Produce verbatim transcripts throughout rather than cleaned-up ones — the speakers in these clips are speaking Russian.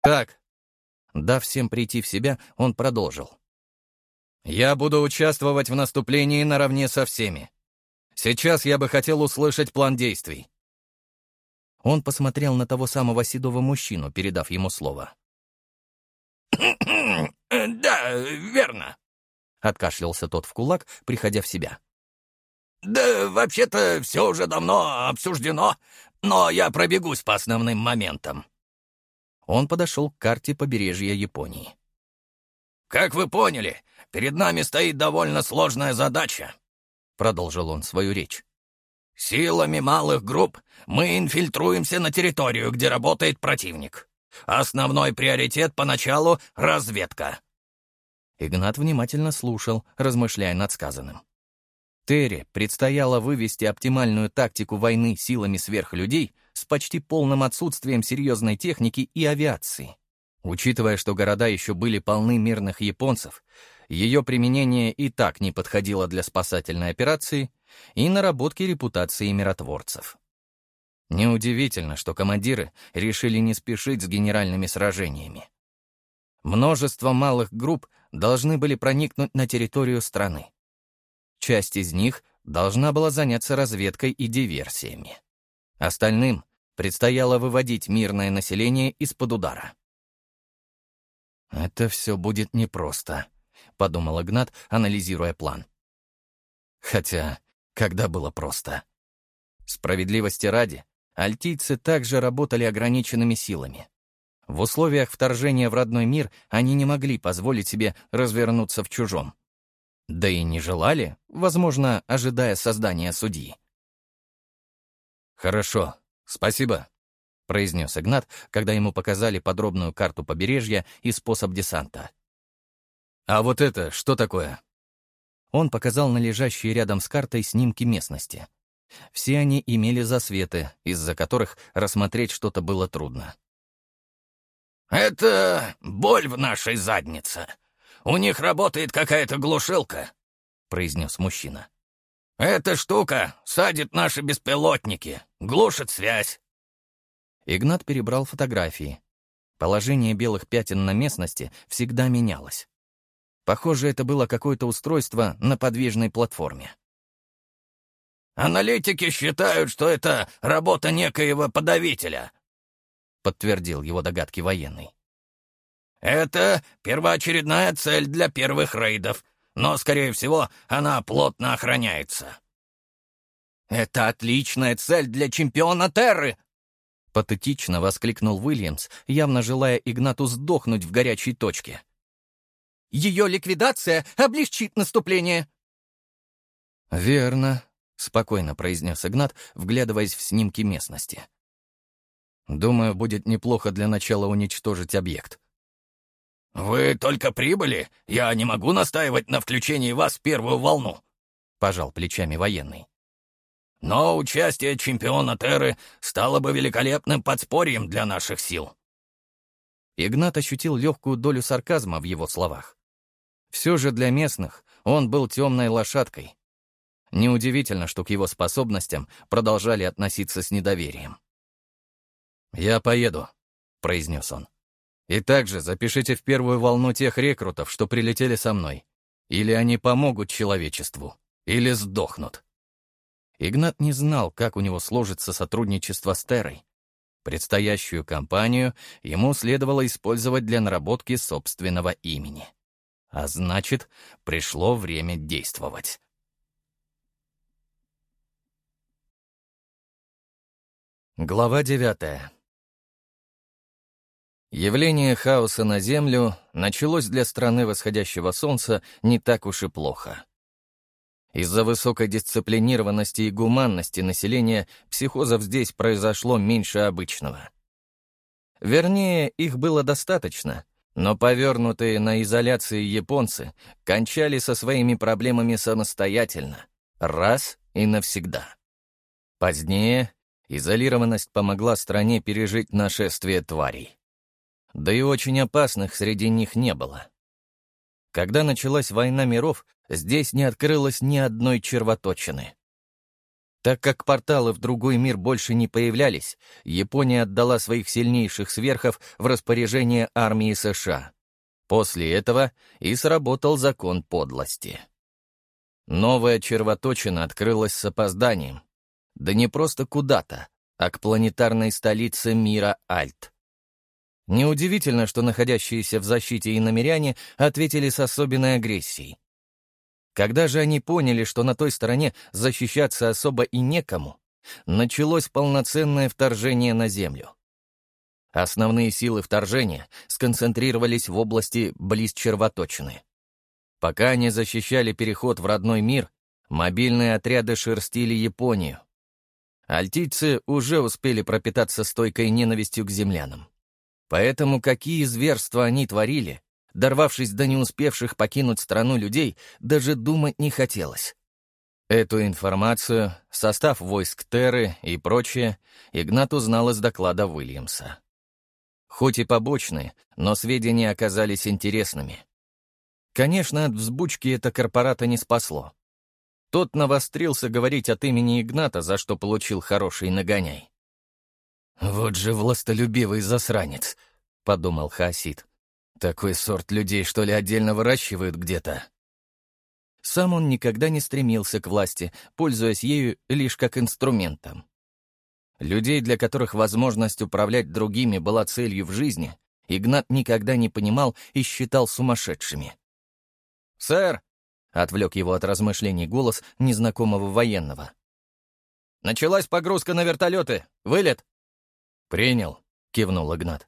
Так, дав всем прийти в себя, он продолжил. «Я буду участвовать в наступлении наравне со всеми. Сейчас я бы хотел услышать план действий». Он посмотрел на того самого седого мужчину, передав ему слово. «Да, верно», — откашлялся тот в кулак, приходя в себя. «Да, вообще-то, все уже давно обсуждено, но я пробегусь по основным моментам». Он подошел к карте побережья Японии. «Как вы поняли, перед нами стоит довольно сложная задача», — продолжил он свою речь. «Силами малых групп мы инфильтруемся на территорию, где работает противник. Основной приоритет поначалу — разведка». Игнат внимательно слушал, размышляя над сказанным. Терри предстояло вывести оптимальную тактику войны силами сверхлюдей с почти полным отсутствием серьезной техники и авиации. Учитывая, что города еще были полны мирных японцев, ее применение и так не подходило для спасательной операции и наработки репутации миротворцев. Неудивительно, что командиры решили не спешить с генеральными сражениями. Множество малых групп должны были проникнуть на территорию страны. Часть из них должна была заняться разведкой и диверсиями. Остальным предстояло выводить мирное население из-под удара. «Это все будет непросто», — подумал Игнат, анализируя план. Хотя, когда было просто? Справедливости ради, альтийцы также работали ограниченными силами. В условиях вторжения в родной мир они не могли позволить себе развернуться в чужом. Да и не желали, возможно, ожидая создания судьи. «Хорошо, спасибо», — произнес Игнат, когда ему показали подробную карту побережья и способ десанта. «А вот это что такое?» Он показал на лежащие рядом с картой снимки местности. Все они имели засветы, из-за которых рассмотреть что-то было трудно. «Это боль в нашей заднице. У них работает какая-то глушилка», — произнес мужчина. «Эта штука садит наши беспилотники, глушит связь». Игнат перебрал фотографии. Положение белых пятен на местности всегда менялось. Похоже, это было какое-то устройство на подвижной платформе. «Аналитики считают, что это работа некоего подавителя», — подтвердил его догадки военный. «Это первоочередная цель для первых рейдов, но, скорее всего, она плотно охраняется». «Это отличная цель для чемпиона Терры!» Патетично воскликнул Уильямс, явно желая Игнату сдохнуть в горячей точке. «Ее ликвидация облегчит наступление!» «Верно», — спокойно произнес Игнат, вглядываясь в снимки местности. «Думаю, будет неплохо для начала уничтожить объект». «Вы только прибыли? Я не могу настаивать на включении вас в первую волну», — пожал плечами военный. «Но участие чемпиона Терры стало бы великолепным подспорьем для наших сил». Игнат ощутил легкую долю сарказма в его словах. Все же для местных он был темной лошадкой. Неудивительно, что к его способностям продолжали относиться с недоверием. «Я поеду», — произнес он. «И также запишите в первую волну тех рекрутов, что прилетели со мной. Или они помогут человечеству, или сдохнут». Игнат не знал, как у него сложится сотрудничество с Террой. Предстоящую кампанию ему следовало использовать для наработки собственного имени. А значит, пришло время действовать. Глава девятая. Явление хаоса на Землю началось для страны восходящего солнца не так уж и плохо. Из-за высокой дисциплинированности и гуманности населения психозов здесь произошло меньше обычного. Вернее, их было достаточно, но повернутые на изоляции японцы кончали со своими проблемами самостоятельно, раз и навсегда. Позднее изолированность помогла стране пережить нашествие тварей. Да и очень опасных среди них не было. Когда началась война миров, здесь не открылось ни одной червоточины. Так как порталы в другой мир больше не появлялись, Япония отдала своих сильнейших сверхов в распоряжение армии США. После этого и сработал закон подлости. Новая червоточина открылась с опозданием. Да не просто куда-то, а к планетарной столице мира Альт. Неудивительно, что находящиеся в защите иномиряне ответили с особенной агрессией. Когда же они поняли, что на той стороне защищаться особо и некому, началось полноценное вторжение на Землю. Основные силы вторжения сконцентрировались в области близ червоточины. Пока они защищали переход в родной мир, мобильные отряды шерстили Японию. Альтийцы уже успели пропитаться стойкой ненавистью к землянам. Поэтому какие зверства они творили, дорвавшись до не успевших покинуть страну людей, даже думать не хотелось. Эту информацию, состав войск Терры и прочее, Игнат узнал из доклада Уильямса. Хоть и побочные, но сведения оказались интересными. Конечно, от взбучки это корпората не спасло. Тот навострился говорить от имени Игната, за что получил хороший нагоняй. «Вот же властолюбивый засранец», — подумал Хаосид. «Такой сорт людей, что ли, отдельно выращивают где-то?» Сам он никогда не стремился к власти, пользуясь ею лишь как инструментом. Людей, для которых возможность управлять другими была целью в жизни, Игнат никогда не понимал и считал сумасшедшими. «Сэр!» — отвлек его от размышлений голос незнакомого военного. «Началась погрузка на вертолеты. Вылет!» «Принял», — кивнул Игнат.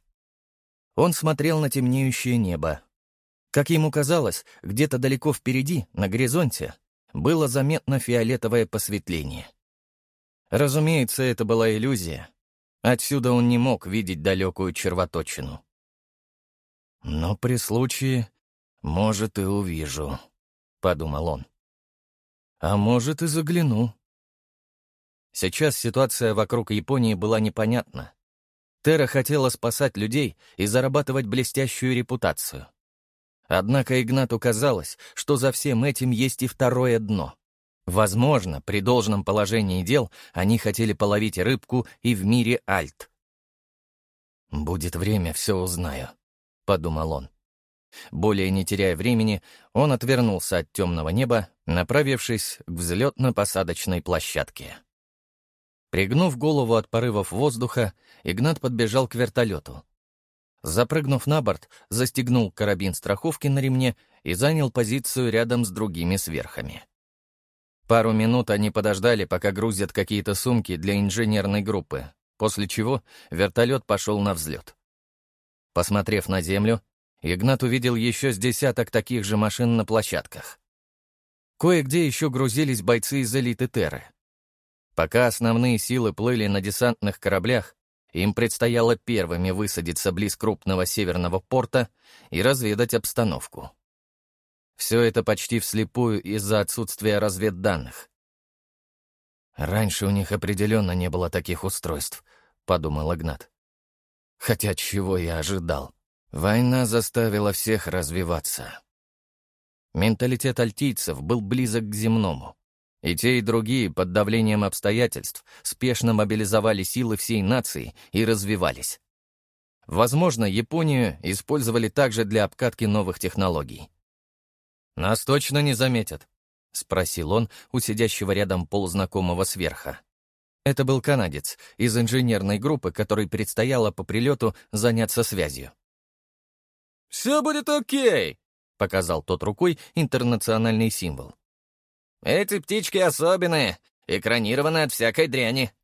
Он смотрел на темнеющее небо. Как ему казалось, где-то далеко впереди, на горизонте, было заметно фиолетовое посветление. Разумеется, это была иллюзия. Отсюда он не мог видеть далекую червоточину. «Но при случае, может, и увижу», — подумал он. «А может, и загляну». Сейчас ситуация вокруг Японии была непонятна. Терра хотела спасать людей и зарабатывать блестящую репутацию. Однако Игнату казалось, что за всем этим есть и второе дно. Возможно, при должном положении дел они хотели половить рыбку и в мире Альт. «Будет время, все узнаю», — подумал он. Более не теряя времени, он отвернулся от темного неба, направившись к взлетно-посадочной площадке. Пригнув голову от порывов воздуха, Игнат подбежал к вертолету. Запрыгнув на борт, застегнул карабин страховки на ремне и занял позицию рядом с другими сверхами. Пару минут они подождали, пока грузят какие-то сумки для инженерной группы, после чего вертолет пошел на взлет. Посмотрев на землю, Игнат увидел еще с десяток таких же машин на площадках. Кое-где еще грузились бойцы из элиты Терры. Пока основные силы плыли на десантных кораблях, им предстояло первыми высадиться близ крупного северного порта и разведать обстановку. Все это почти вслепую из-за отсутствия разведданных. «Раньше у них определенно не было таких устройств», — подумал Игнат. «Хотя чего я ожидал? Война заставила всех развиваться». Менталитет альтийцев был близок к земному. И те, и другие под давлением обстоятельств спешно мобилизовали силы всей нации и развивались. Возможно, Японию использовали также для обкатки новых технологий. «Нас точно не заметят?» — спросил он у сидящего рядом полузнакомого сверха. Это был канадец из инженерной группы, которой предстояло по прилету заняться связью. «Все будет окей», — показал тот рукой интернациональный символ. «Эти птички особенные, экранированы от всякой дряни».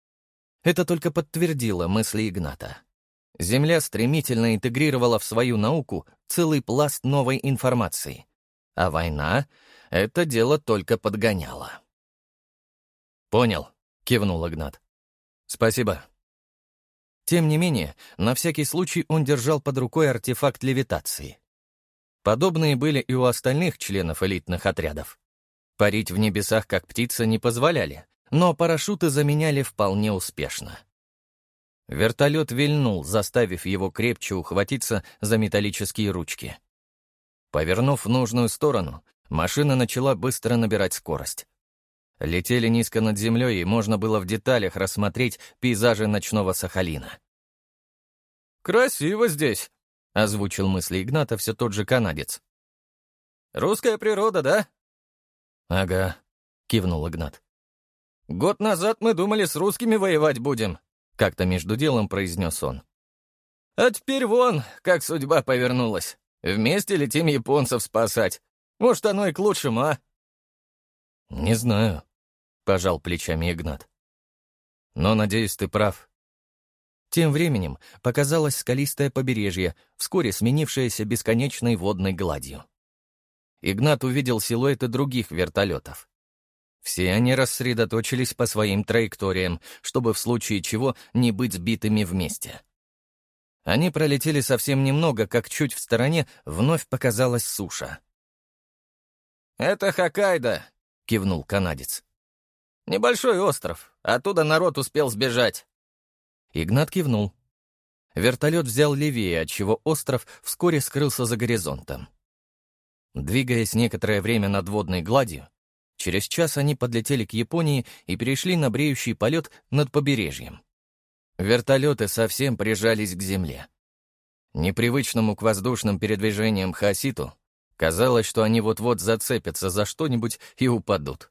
Это только подтвердило мысли Игната. Земля стремительно интегрировала в свою науку целый пласт новой информации, а война это дело только подгоняла. «Понял», — кивнул Игнат. «Спасибо». Тем не менее, на всякий случай он держал под рукой артефакт левитации. Подобные были и у остальных членов элитных отрядов. Парить в небесах, как птица, не позволяли, но парашюты заменяли вполне успешно. Вертолет вильнул, заставив его крепче ухватиться за металлические ручки. Повернув в нужную сторону, машина начала быстро набирать скорость. Летели низко над землей, и можно было в деталях рассмотреть пейзажи ночного Сахалина. «Красиво здесь», — озвучил мысли Игната все тот же канадец. «Русская природа, да?» «Ага», — кивнул Игнат. «Год назад мы думали, с русскими воевать будем», — как-то между делом произнес он. «А теперь вон, как судьба повернулась. Вместе летим японцев спасать. Может, оно и к лучшему, а?» «Не знаю», — пожал плечами Игнат. «Но, надеюсь, ты прав». Тем временем показалось скалистое побережье, вскоре сменившееся бесконечной водной гладью. Игнат увидел силуэты других вертолетов. Все они рассредоточились по своим траекториям, чтобы в случае чего не быть сбитыми вместе. Они пролетели совсем немного, как чуть в стороне вновь показалась суша. «Это Хоккайдо», — кивнул канадец. «Небольшой остров, оттуда народ успел сбежать». Игнат кивнул. Вертолет взял левее, отчего остров вскоре скрылся за горизонтом. Двигаясь некоторое время над водной гладью, через час они подлетели к Японии и перешли на бреющий полет над побережьем. Вертолеты совсем прижались к земле. Непривычному к воздушным передвижениям Хаситу казалось, что они вот-вот зацепятся за что-нибудь и упадут.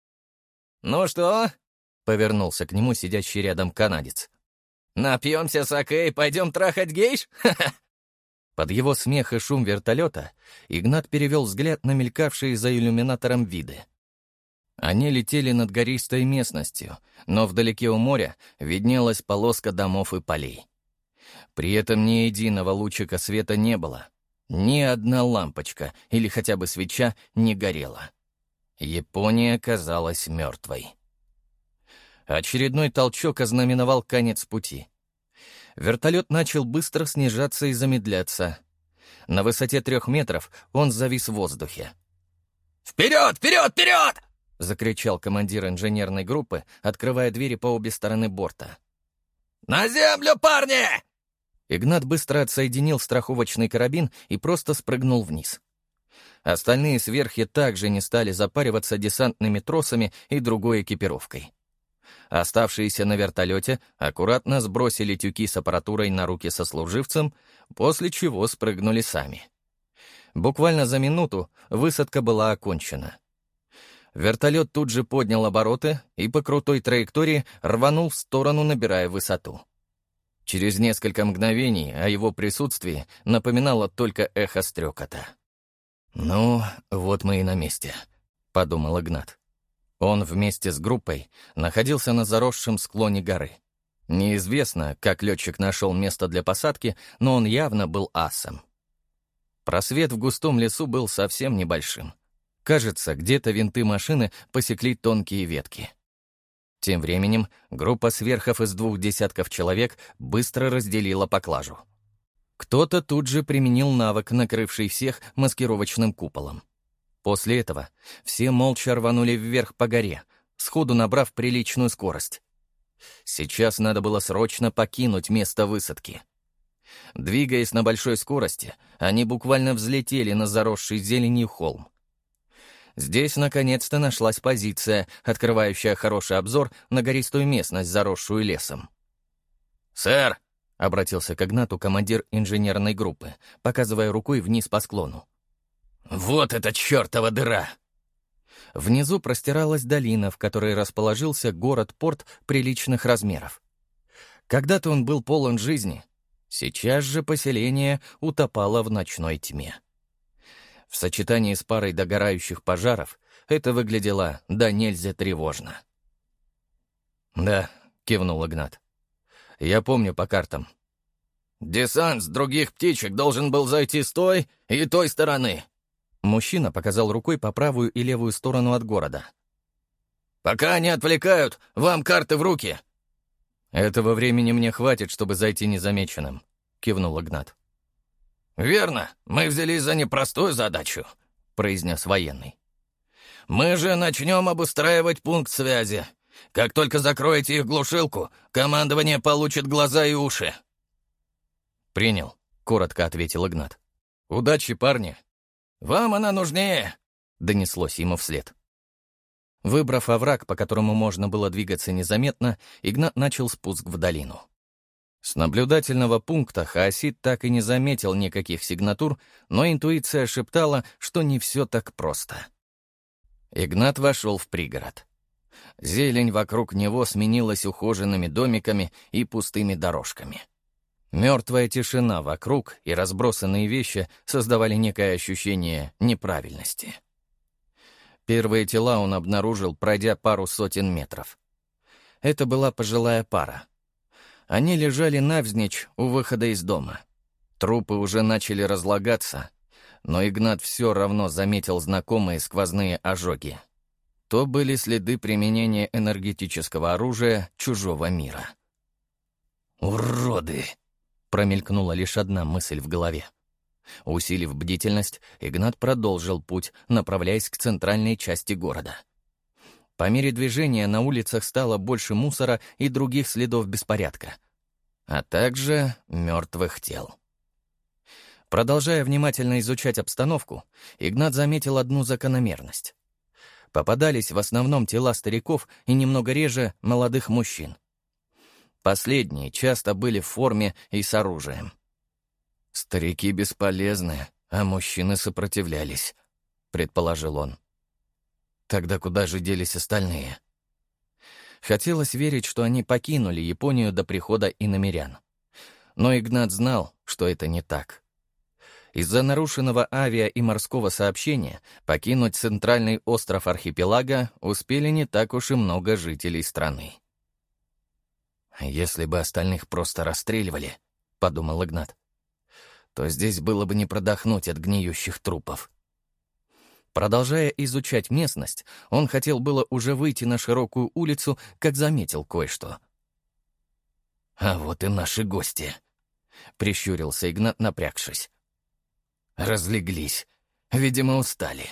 «Ну что?» — повернулся к нему сидящий рядом канадец. «Напьемся саке и пойдем трахать гейш? Ха-ха!» Под его смех и шум вертолета Игнат перевел взгляд на мелькавшие за иллюминатором виды. Они летели над гористой местностью, но вдалеке у моря виднелась полоска домов и полей. При этом ни единого лучика света не было. Ни одна лампочка или хотя бы свеча не горела. Япония казалась мертвой. Очередной толчок ознаменовал конец пути. Вертолет начал быстро снижаться и замедляться. На высоте трех метров он завис в воздухе. «Вперед! Вперед! Вперед!» — закричал командир инженерной группы, открывая двери по обе стороны борта. «На землю, парни!» Игнат быстро отсоединил страховочный карабин и просто спрыгнул вниз. Остальные сверхи также не стали запариваться десантными тросами и другой экипировкой. Оставшиеся на вертолете аккуратно сбросили тюки с аппаратурой на руки сослуживцам, после чего спрыгнули сами. Буквально за минуту высадка была окончена. Вертолет тут же поднял обороты и по крутой траектории рванул в сторону, набирая высоту. Через несколько мгновений о его присутствии напоминало только эхо стрекота. «Ну, вот мы и на месте», — подумал Игнат. Он вместе с группой находился на заросшем склоне горы. Неизвестно, как летчик нашел место для посадки, но он явно был асом. Просвет в густом лесу был совсем небольшим. Кажется, где-то винты машины посекли тонкие ветки. Тем временем группа сверхов из двух десятков человек быстро разделила поклажу. Кто-то тут же применил навык, накрывший всех маскировочным куполом. После этого все молча рванули вверх по горе, сходу набрав приличную скорость. Сейчас надо было срочно покинуть место высадки. Двигаясь на большой скорости, они буквально взлетели на заросший зеленью холм. Здесь наконец-то нашлась позиция, открывающая хороший обзор на гористую местность, заросшую лесом. «Сэр!» — обратился к Игнату командир инженерной группы, показывая рукой вниз по склону. «Вот эта чертова дыра!» Внизу простиралась долина, в которой расположился город-порт приличных размеров. Когда-то он был полон жизни, сейчас же поселение утопало в ночной тьме. В сочетании с парой догорающих пожаров это выглядело да нельзя тревожно. «Да», — кивнул Игнат. «Я помню по картам. Десант с других птичек должен был зайти с той и той стороны». Мужчина показал рукой по правую и левую сторону от города. «Пока они отвлекают, вам карты в руки!» «Этого времени мне хватит, чтобы зайти незамеченным», — кивнул Игнат. «Верно, мы взялись за непростую задачу», — произнес военный. «Мы же начнем обустраивать пункт связи. Как только закроете их глушилку, командование получит глаза и уши». «Принял», — коротко ответил Игнат. «Удачи, парни!» «Вам она нужнее!» — донеслось ему вслед. Выбрав овраг, по которому можно было двигаться незаметно, Игнат начал спуск в долину. С наблюдательного пункта хаосит так и не заметил никаких сигнатур, но интуиция шептала, что не все так просто. Игнат вошел в пригород. Зелень вокруг него сменилась ухоженными домиками и пустыми дорожками. Мертвая тишина вокруг и разбросанные вещи создавали некое ощущение неправильности. Первые тела он обнаружил, пройдя пару сотен метров. Это была пожилая пара. Они лежали навзничь у выхода из дома. Трупы уже начали разлагаться, но Игнат все равно заметил знакомые сквозные ожоги. То были следы применения энергетического оружия чужого мира. «Уроды!» — промелькнула лишь одна мысль в голове. Усилив бдительность, Игнат продолжил путь, направляясь к центральной части города. По мере движения на улицах стало больше мусора и других следов беспорядка, а также мертвых тел. Продолжая внимательно изучать обстановку, Игнат заметил одну закономерность. Попадались в основном тела стариков и немного реже молодых мужчин. Последние часто были в форме и с оружием. «Старики бесполезны, а мужчины сопротивлялись», — предположил он. Тогда куда же делись остальные? Хотелось верить, что они покинули Японию до прихода иномирян. Но Игнат знал, что это не так. Из-за нарушенного авиа- и морского сообщения покинуть центральный остров архипелага успели не так уж и много жителей страны. «Если бы остальных просто расстреливали», — подумал Игнат, то здесь было бы не продохнуть от гниющих трупов. Продолжая изучать местность, он хотел было уже выйти на широкую улицу, как заметил кое-что. «А вот и наши гости», — прищурился Игнат, напрягшись. «Разлеглись. Видимо, устали».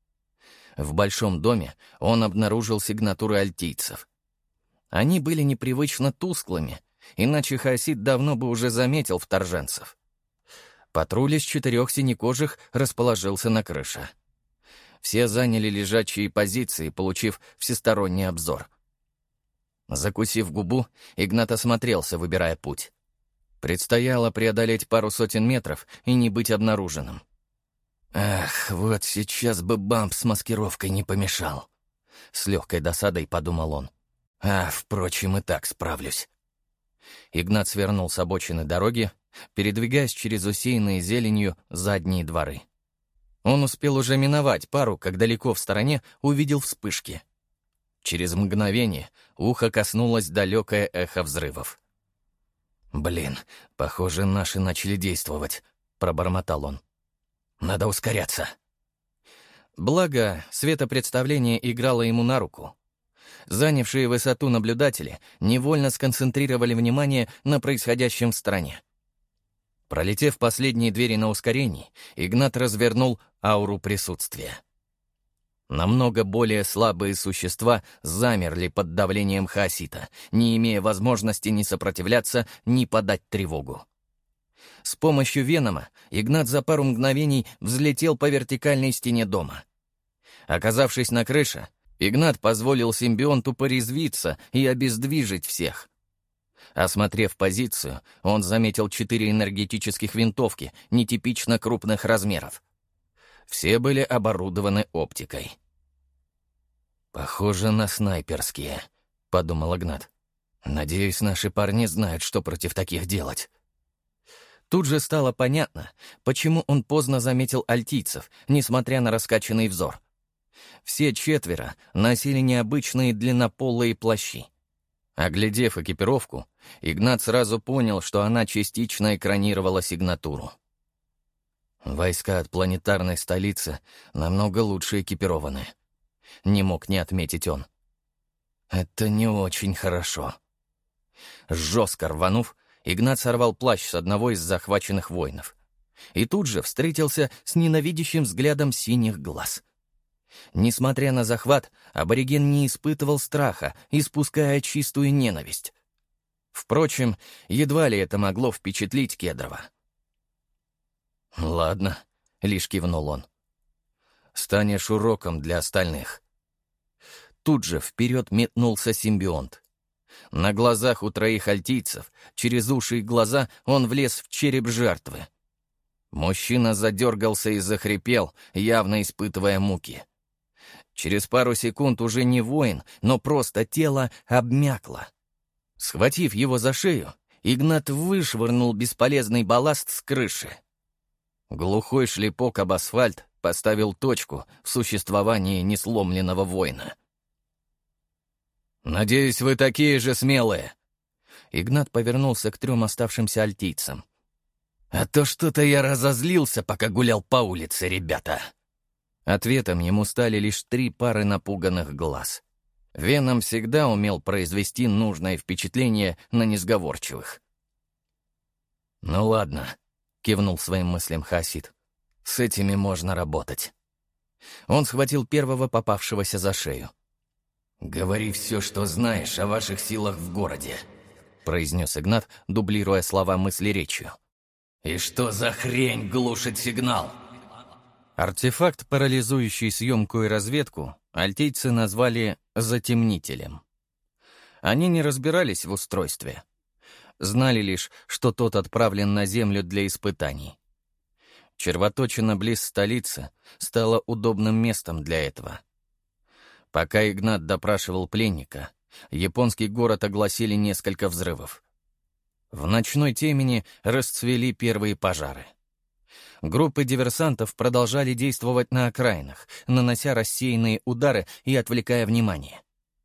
В большом доме он обнаружил сигнатуры альтийцев. Они были непривычно тусклыми, иначе хаосит давно бы уже заметил вторженцев. Патруль из четырех синекожих расположился на крыше. Все заняли лежачие позиции, получив всесторонний обзор. Закусив губу, Игнат осмотрелся, выбирая путь. Предстояло преодолеть пару сотен метров и не быть обнаруженным. «Ах, вот сейчас бы бамп с маскировкой не помешал», — с легкой досадой подумал он. «А, впрочем, и так справлюсь». Игнат свернул с обочины дороги, передвигаясь через усеянные зеленью задние дворы. Он успел уже миновать пару, как далеко в стороне увидел вспышки. Через мгновение ухо коснулось далекое эхо взрывов. «Блин, похоже, наши начали действовать», — пробормотал он. «Надо ускоряться». Благо, светопредставление играло ему на руку. Занявшие высоту наблюдатели невольно сконцентрировали внимание на происходящем в стороне. Пролетев последние двери на ускорении, Игнат развернул ауру присутствия. Намного более слабые существа замерли под давлением хаосита, не имея возможности ни сопротивляться, ни подать тревогу. С помощью венома Игнат за пару мгновений взлетел по вертикальной стене дома. Оказавшись на крыше, Игнат позволил симбионту порезвиться и обездвижить всех. Осмотрев позицию, он заметил четыре энергетических винтовки нетипично крупных размеров. Все были оборудованы оптикой. «Похоже на снайперские», — подумал Игнат. «Надеюсь, наши парни знают, что против таких делать». Тут же стало понятно, почему он поздно заметил альтийцев, несмотря на раскачанный взор. Все четверо носили необычные длиннополые плащи. Оглядев экипировку, Игнат сразу понял, что она частично экранировала сигнатуру. Войска от планетарной столицы намного лучше экипированы. Не мог не отметить он. Это не очень хорошо. Жестко рванув, Игнат сорвал плащ с одного из захваченных воинов. И тут же встретился с ненавидящим взглядом синих глаз. Несмотря на захват, абориген не испытывал страха, испуская чистую ненависть. Впрочем, едва ли это могло впечатлить Кедрова. «Ладно», — лишь кивнул он. «Станешь уроком для остальных». тут же вперед метнулся симбионт. На глазах у троих альтийцев, через уши и глаза, он влез в череп жертвы. Мужчина задергался и захрипел, явно испытывая муки. Через пару секунд уже не воин, но просто тело обмякло. Схватив его за шею, Игнат вышвырнул бесполезный балласт с крыши. Глухой шлепок об асфальт поставил точку в существовании несломленного воина. «Надеюсь, вы такие же смелые!» Игнат повернулся к трем оставшимся альтийцам. «А то что-то я разозлился, пока гулял по улице, ребята!» Ответом ему стали лишь три пары напуганных глаз. Веном всегда умел произвести нужное впечатление на несговорчивых. «Ну ладно», — кивнул своим мыслям Хаосид. «С этими можно работать». Он схватил первого попавшегося за шею. «Говори все, что знаешь о ваших силах в городе», — произнес Игнат, дублируя слова мысли речью. «И что за хрень глушит сигнал?» Артефакт, парализующий съемку и разведку, альтейцы назвали «затемнителем». Они не разбирались в устройстве. Знали лишь, что тот отправлен на Землю для испытаний. Червоточина близ столицы стала удобным местом для этого. Пока Игнат допрашивал пленника, японский город огласили несколько взрывов. В ночной темени расцвели первые пожары. Группы диверсантов продолжали действовать на окраинах, нанося рассеянные удары и отвлекая внимание.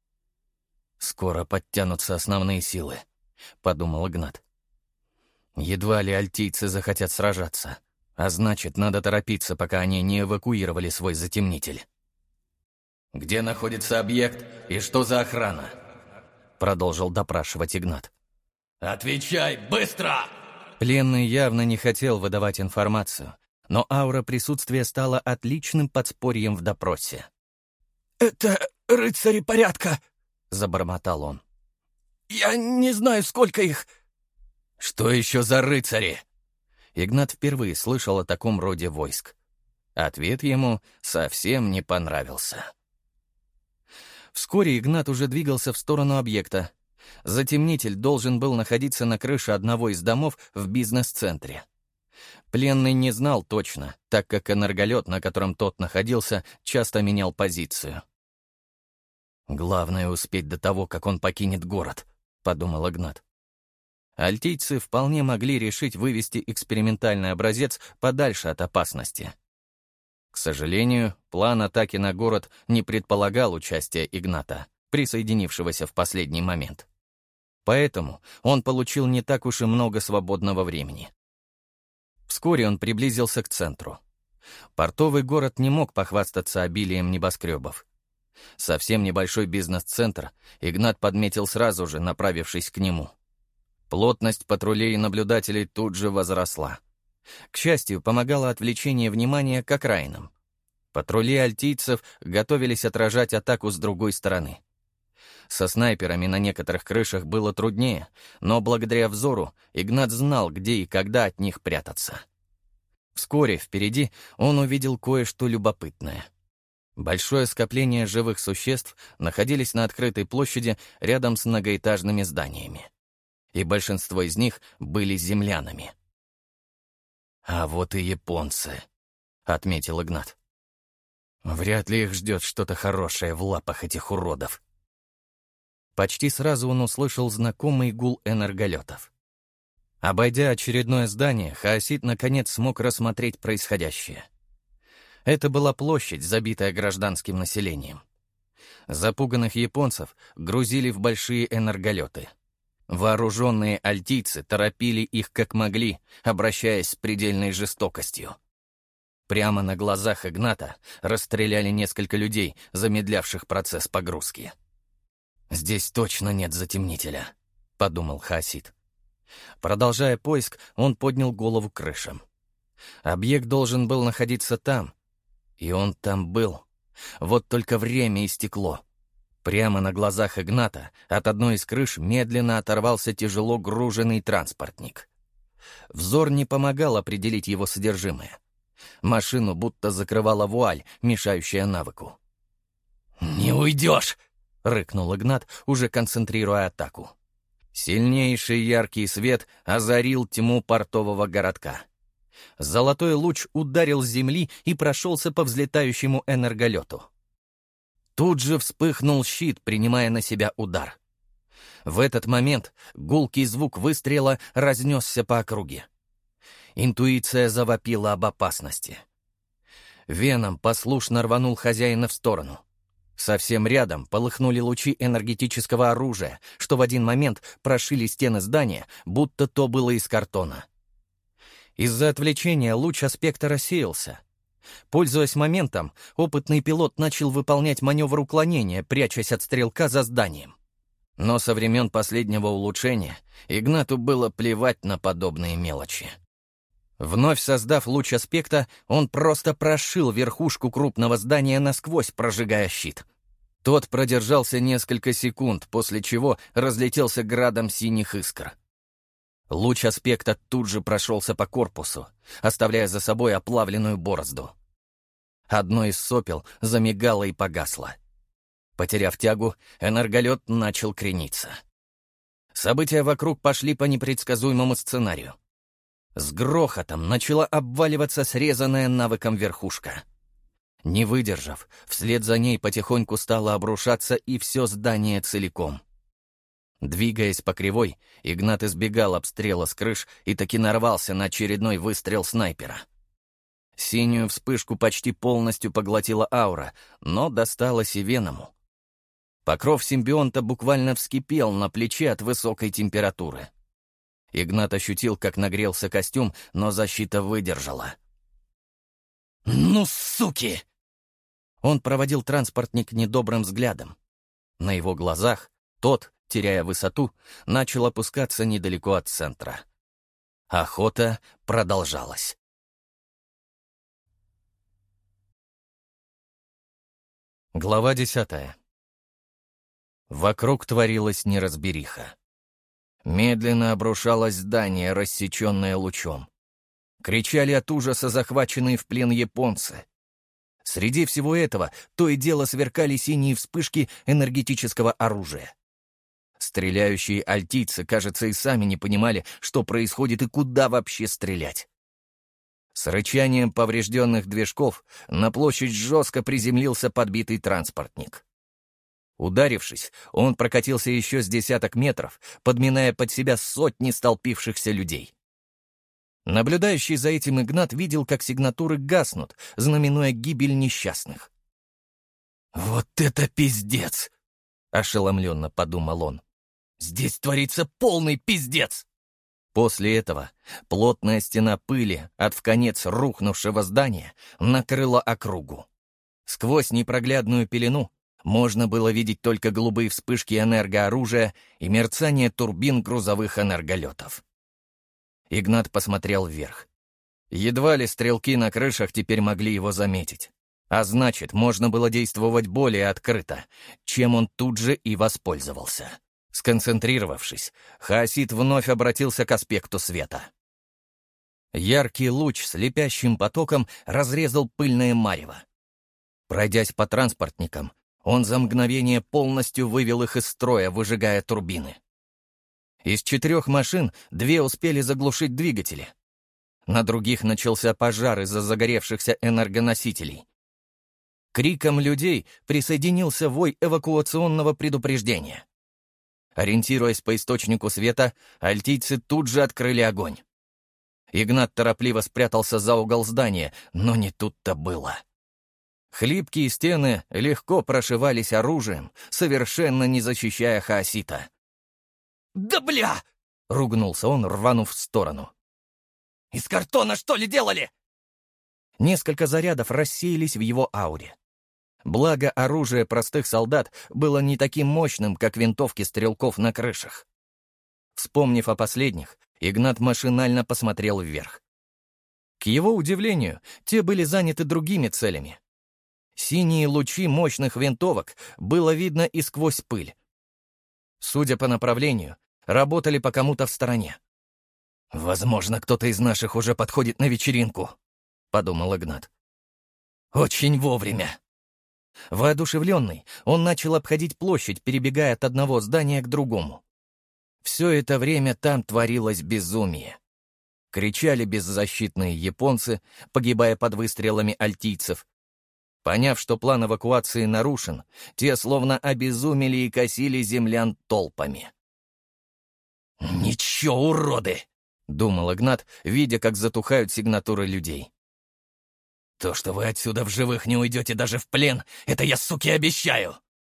«Скоро подтянутся основные силы», — подумал Игнат. «Едва ли альтийцы захотят сражаться, а значит, надо торопиться, пока они не эвакуировали свой затемнитель». «Где находится объект и что за охрана?» — продолжил допрашивать Игнат. «Отвечай, быстро!» Пленный явно не хотел выдавать информацию, но аура присутствия стала отличным подспорьем в допросе. «Это рыцари порядка», — забормотал он. «Я не знаю, сколько их». «Что еще за рыцари?» Игнат впервые слышал о таком роде войск. Ответ ему совсем не понравился. Вскоре Игнат уже двигался в сторону объекта. Затемнитель должен был находиться на крыше одного из домов в бизнес-центре. Пленный не знал точно, так как энерголет, на котором тот находился, часто менял позицию. «Главное — успеть до того, как он покинет город», — подумал Игнат. Альтийцы вполне могли решить вывести экспериментальный образец подальше от опасности. К сожалению, план атаки на город не предполагал участия Игната, присоединившегося в последний момент. Поэтому он получил не так уж и много свободного времени. Вскоре он приблизился к центру. Портовый город не мог похвастаться обилием небоскребов. Совсем небольшой бизнес-центр Игнат подметил сразу же, направившись к нему. Плотность патрулей и наблюдателей тут же возросла. К счастью, помогало отвлечение внимания к окраинам. Патрули альтийцев готовились отражать атаку с другой стороны. Со снайперами на некоторых крышах было труднее, но благодаря взору Игнат знал, где и когда от них прятаться. Вскоре впереди он увидел кое-что любопытное. Большое скопление живых существ находились на открытой площади рядом с многоэтажными зданиями. И большинство из них были землянами. «А вот и японцы», — отметил Игнат. «Вряд ли их ждет что-то хорошее в лапах этих уродов». Почти сразу он услышал знакомый гул энерголетов. Обойдя очередное здание, Хаосид наконец смог рассмотреть происходящее. Это была площадь, забитая гражданским населением. Запуганных японцев грузили в большие энерголеты. Вооруженные альтийцы торопили их как могли, обращаясь с предельной жестокостью. Прямо на глазах Игната расстреляли несколько людей, замедлявших процесс погрузки. «Здесь точно нет затемнителя», — подумал Хаосид. Продолжая поиск, он поднял голову к крышам. Объект должен был находиться там. И он там был. Вот только время истекло. Прямо на глазах Игната от одной из крыш медленно оторвался тяжело груженный транспортник. Взор не помогал определить его содержимое. Машину будто закрывала вуаль, мешающая навыку. «Не уйдешь!» — рыкнул Игнат, уже концентрируя атаку. Сильнейший яркий свет озарил тьму портового городка. Золотой луч ударил с земли и прошелся по взлетающему энерголету. Тут же вспыхнул щит, принимая на себя удар. В этот момент гулкий звук выстрела разнесся по округе. Интуиция завопила об опасности. Веном послушно рванул хозяина в сторону. Совсем рядом полыхнули лучи энергетического оружия, что в один момент прошили стены здания, будто то было из картона. Из-за отвлечения луч аспекта рассеялся. Пользуясь моментом, опытный пилот начал выполнять маневр уклонения, прячась от стрелка за зданием. Но со времен последнего улучшения Игнату было плевать на подобные мелочи. Вновь создав луч аспекта, он просто прошил верхушку крупного здания насквозь, прожигая щит. Тот продержался несколько секунд, после чего разлетелся градом синих искр. Луч аспекта тут же прошелся по корпусу, оставляя за собой оплавленную борозду. Одно из сопел замигало и погасло. Потеряв тягу, энерголет начал крениться. События вокруг пошли по непредсказуемому сценарию. С грохотом начала обваливаться срезанная навыком верхушка. Не выдержав, вслед за ней потихоньку стало обрушаться и все здание целиком. Двигаясь по кривой, Игнат избегал обстрела с крыш и таки нарвался на очередной выстрел снайпера. Синюю вспышку почти полностью поглотила аура, но досталось и Веному. Покров симбионта буквально вскипел на плече от высокой температуры. Игнат ощутил, как нагрелся костюм, но защита выдержала. «Ну, суки!» Он проводил транспортник недобрым взглядом. На его глазах тот, теряя высоту, начал опускаться недалеко от центра. Охота продолжалась. Глава десятая. Вокруг творилась неразбериха. Медленно обрушалось здание, рассеченное лучом. Кричали от ужаса захваченные в плен японцы. Среди всего этого то и дело сверкали синие вспышки энергетического оружия. Стреляющие альтийцы, кажется, и сами не понимали, что происходит и куда вообще стрелять. С рычанием поврежденных движков на площадь жестко приземлился подбитый транспортник. Ударившись, он прокатился еще с десяток метров, подминая под себя сотни столпившихся людей. Наблюдающий за этим Игнат видел, как сигнатуры гаснут, знаменуя гибель несчастных. «Вот это пиздец!» — ошеломленно подумал он. «Здесь творится полный пиздец!» После этого плотная стена пыли от вконец рухнувшего здания накрыла округу. Сквозь непроглядную пелену можно было видеть только голубые вспышки энергооружия и мерцание турбин грузовых энерголетов. Игнат посмотрел вверх. Едва ли стрелки на крышах теперь могли его заметить. А значит, можно было действовать более открыто, чем он тут же и воспользовался. Сконцентрировавшись, хаосит вновь обратился к аспекту света. Яркий луч с лепящим потоком разрезал пыльное марево. Пройдясь по транспортникам, он за мгновение полностью вывел их из строя, выжигая турбины. Из четырех машин две успели заглушить двигатели. На других начался пожар из-за загоревшихся энергоносителей. К крикам людей присоединился вой эвакуационного предупреждения. Ориентируясь по источнику света, альтийцы тут же открыли огонь. Игнат торопливо спрятался за угол здания, но не тут-то было. Хлипкие стены легко прошивались оружием, совершенно не защищая хаосита. «Да бля!» — ругнулся он, рванув в сторону. «Из картона, что ли, делали?» Несколько зарядов рассеялись в его ауре. Благо, оружие простых солдат было не таким мощным, как винтовки стрелков на крышах. Вспомнив о последних, Игнат машинально посмотрел вверх. К его удивлению, те были заняты другими целями. Синие лучи мощных винтовок было видно и сквозь пыль. Судя по направлению, работали по кому-то в стороне. «Возможно, кто-то из наших уже подходит на вечеринку», — подумал Игнат. «Очень вовремя». Воодушевленный, он начал обходить площадь, перебегая от одного здания к другому. Все это время там творилось безумие. Кричали беззащитные японцы, погибая под выстрелами альтийцев. Поняв, что план эвакуации нарушен, те словно обезумели и косили землян толпами. «Ничего, уроды!» — думал Игнат, видя, как затухают сигнатуры людей. «То, что вы отсюда в живых не уйдете даже в плен, это я, суки, обещаю!»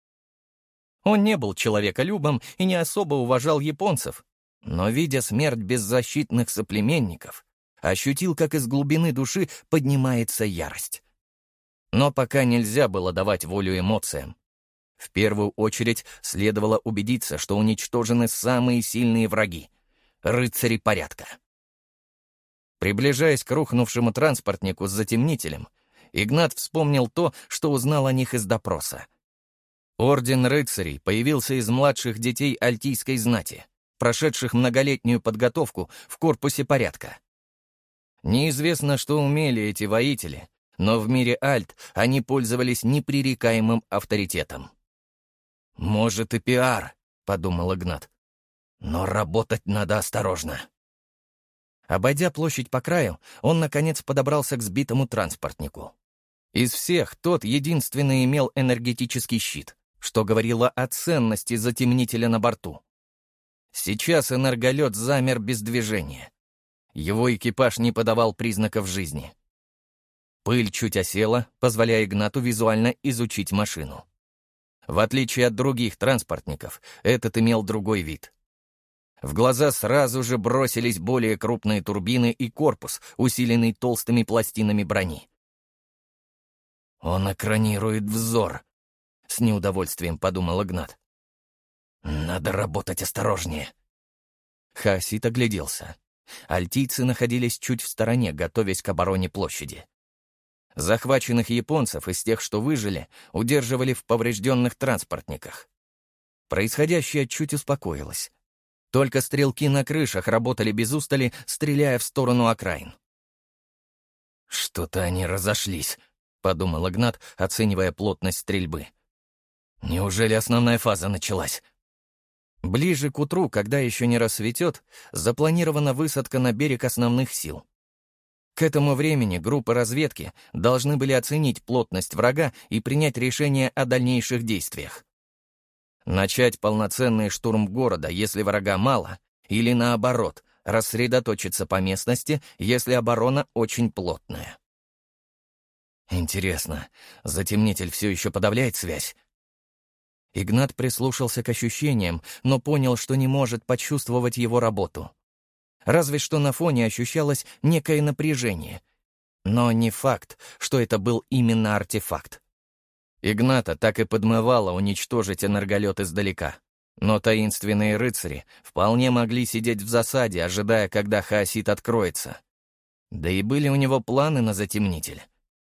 Он не был человеколюбом и не особо уважал японцев, но, видя смерть беззащитных соплеменников, ощутил, как из глубины души поднимается ярость. Но пока нельзя было давать волю эмоциям. В первую очередь следовало убедиться, что уничтожены самые сильные враги — рыцари порядка. Приближаясь к рухнувшему транспортнику с затемнителем, Игнат вспомнил то, что узнал о них из допроса. Орден рыцарей появился из младших детей альтийской знати, прошедших многолетнюю подготовку в корпусе порядка. Неизвестно, что умели эти воители, но в мире альт они пользовались непререкаемым авторитетом. «Может, и пиар», — подумал Игнат. «Но работать надо осторожно». Обойдя площадь по краю, он, наконец, подобрался к сбитому транспортнику. Из всех тот единственный имел энергетический щит, что говорило о ценности затемнителя на борту. Сейчас энерголет замер без движения. Его экипаж не подавал признаков жизни. Пыль чуть осела, позволяя Игнату визуально изучить машину. В отличие от других транспортников, этот имел другой вид. В глаза сразу же бросились более крупные турбины и корпус, усиленный толстыми пластинами брони. «Он экранирует взор», — с неудовольствием подумал Игнат. «Надо работать осторожнее». Хаосит огляделся. Альтийцы находились чуть в стороне, готовясь к обороне площади. Захваченных японцев из тех, что выжили, удерживали в поврежденных транспортниках. Происходящее чуть успокоилось. Только стрелки на крышах работали без устали, стреляя в сторону окраин. «Что-то они разошлись», — подумал Игнат, оценивая плотность стрельбы. «Неужели основная фаза началась?» Ближе к утру, когда еще не рассветет, запланирована высадка на берег основных сил. К этому времени группы разведки должны были оценить плотность врага и принять решение о дальнейших действиях. Начать полноценный штурм города, если врага мало, или наоборот, рассредоточиться по местности, если оборона очень плотная. Интересно, затемнитель все еще подавляет связь? Игнат прислушался к ощущениям, но понял, что не может почувствовать его работу. Разве что на фоне ощущалось некое напряжение. Но не факт, что это был именно артефакт. Игната так и подмывало уничтожить энерголет издалека. Но таинственные рыцари вполне могли сидеть в засаде, ожидая, когда хаосит откроется. Да и были у него планы на затемнитель.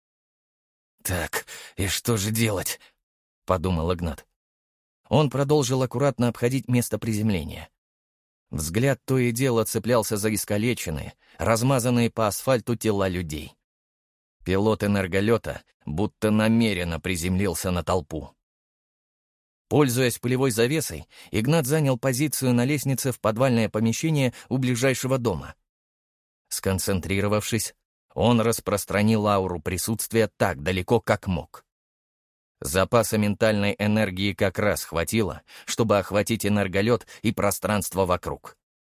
«Так, и что же делать?» — подумал Игнат. Он продолжил аккуратно обходить место приземления. Взгляд то и дело цеплялся за искалеченные, размазанные по асфальту тела людей. Пилот энерголета будто намеренно приземлился на толпу. Пользуясь пылевой завесой, Игнат занял позицию на лестнице в подвальное помещение у ближайшего дома. Сконцентрировавшись, он распространил ауру присутствия так далеко, как мог. Запаса ментальной энергии как раз хватило, чтобы охватить энерголет и пространство вокруг.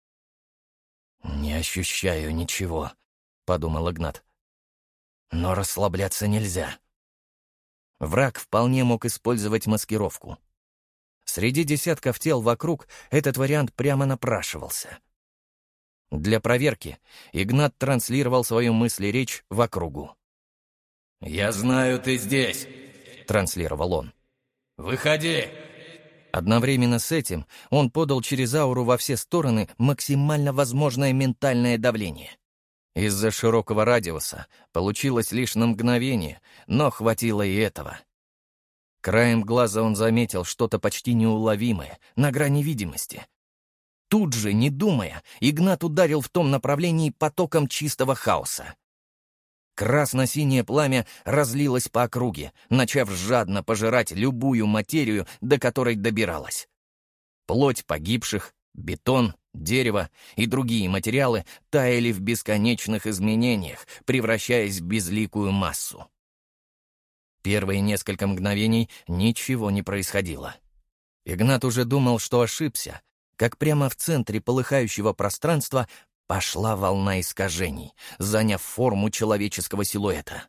«Не ощущаю ничего», — подумал Игнат. «Но расслабляться нельзя». Враг вполне мог использовать маскировку. Среди десятков тел вокруг этот вариант прямо напрашивался. Для проверки Игнат транслировал свою мысли-речь в округу. «Я знаю, ты здесь», — транслировал он. «Выходи!» Одновременно с этим он подал через ауру во все стороны максимально возможное ментальное давление. Из-за широкого радиуса получилось лишь на мгновение, но хватило и этого. Краем глаза он заметил что-то почти неуловимое, на грани видимости. Тут же, не думая, Игнат ударил в том направлении потоком чистого хаоса. Красно-синее пламя разлилось по округе, начав жадно пожирать любую материю, до которой добиралось. Плоть погибших, бетон, дерево и другие материалы таяли в бесконечных изменениях, превращаясь в безликую массу. Первые несколько мгновений ничего не происходило. Игнат уже думал, что ошибся, как прямо в центре полыхающего пространства пошла волна искажений, заняв форму человеческого силуэта.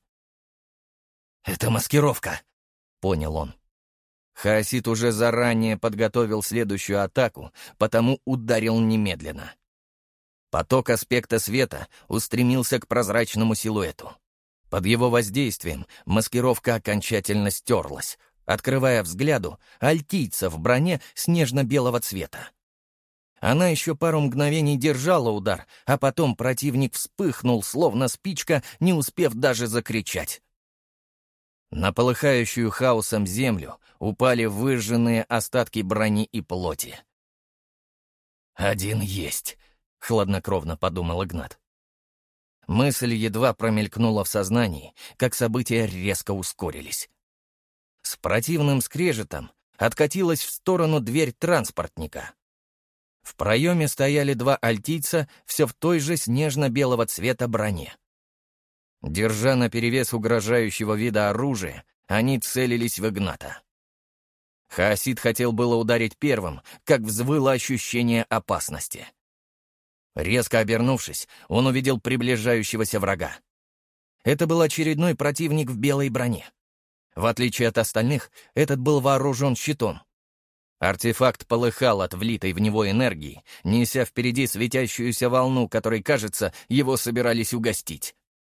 «Это маскировка», — понял он. Хаосит уже заранее подготовил следующую атаку, потому ударил немедленно. Поток аспекта света устремился к прозрачному силуэту. Под его воздействием маскировка окончательно стерлась, открывая взгляду альтийца в броне снежно-белого цвета. Она еще пару мгновений держала удар, а потом противник вспыхнул, словно спичка, не успев даже закричать. На полыхающую хаосом землю упали выжженные остатки брони и плоти. «Один есть», — хладнокровно подумал Игнат. Мысль едва промелькнула в сознании, как события резко ускорились. С противным скрежетом откатилась в сторону дверь транспортника. В проеме стояли два альтийца, все в той же снежно-белого цвета броне. Держа наперевес угрожающего вида оружия, они целились в Игната. Хаосит хотел было ударить первым, как взвыло ощущение опасности. Резко обернувшись, он увидел приближающегося врага. Это был очередной противник в белой броне. В отличие от остальных, этот был вооружен щитом. Артефакт полыхал от влитой в него энергии, неся впереди светящуюся волну, которой, кажется, его собирались угостить.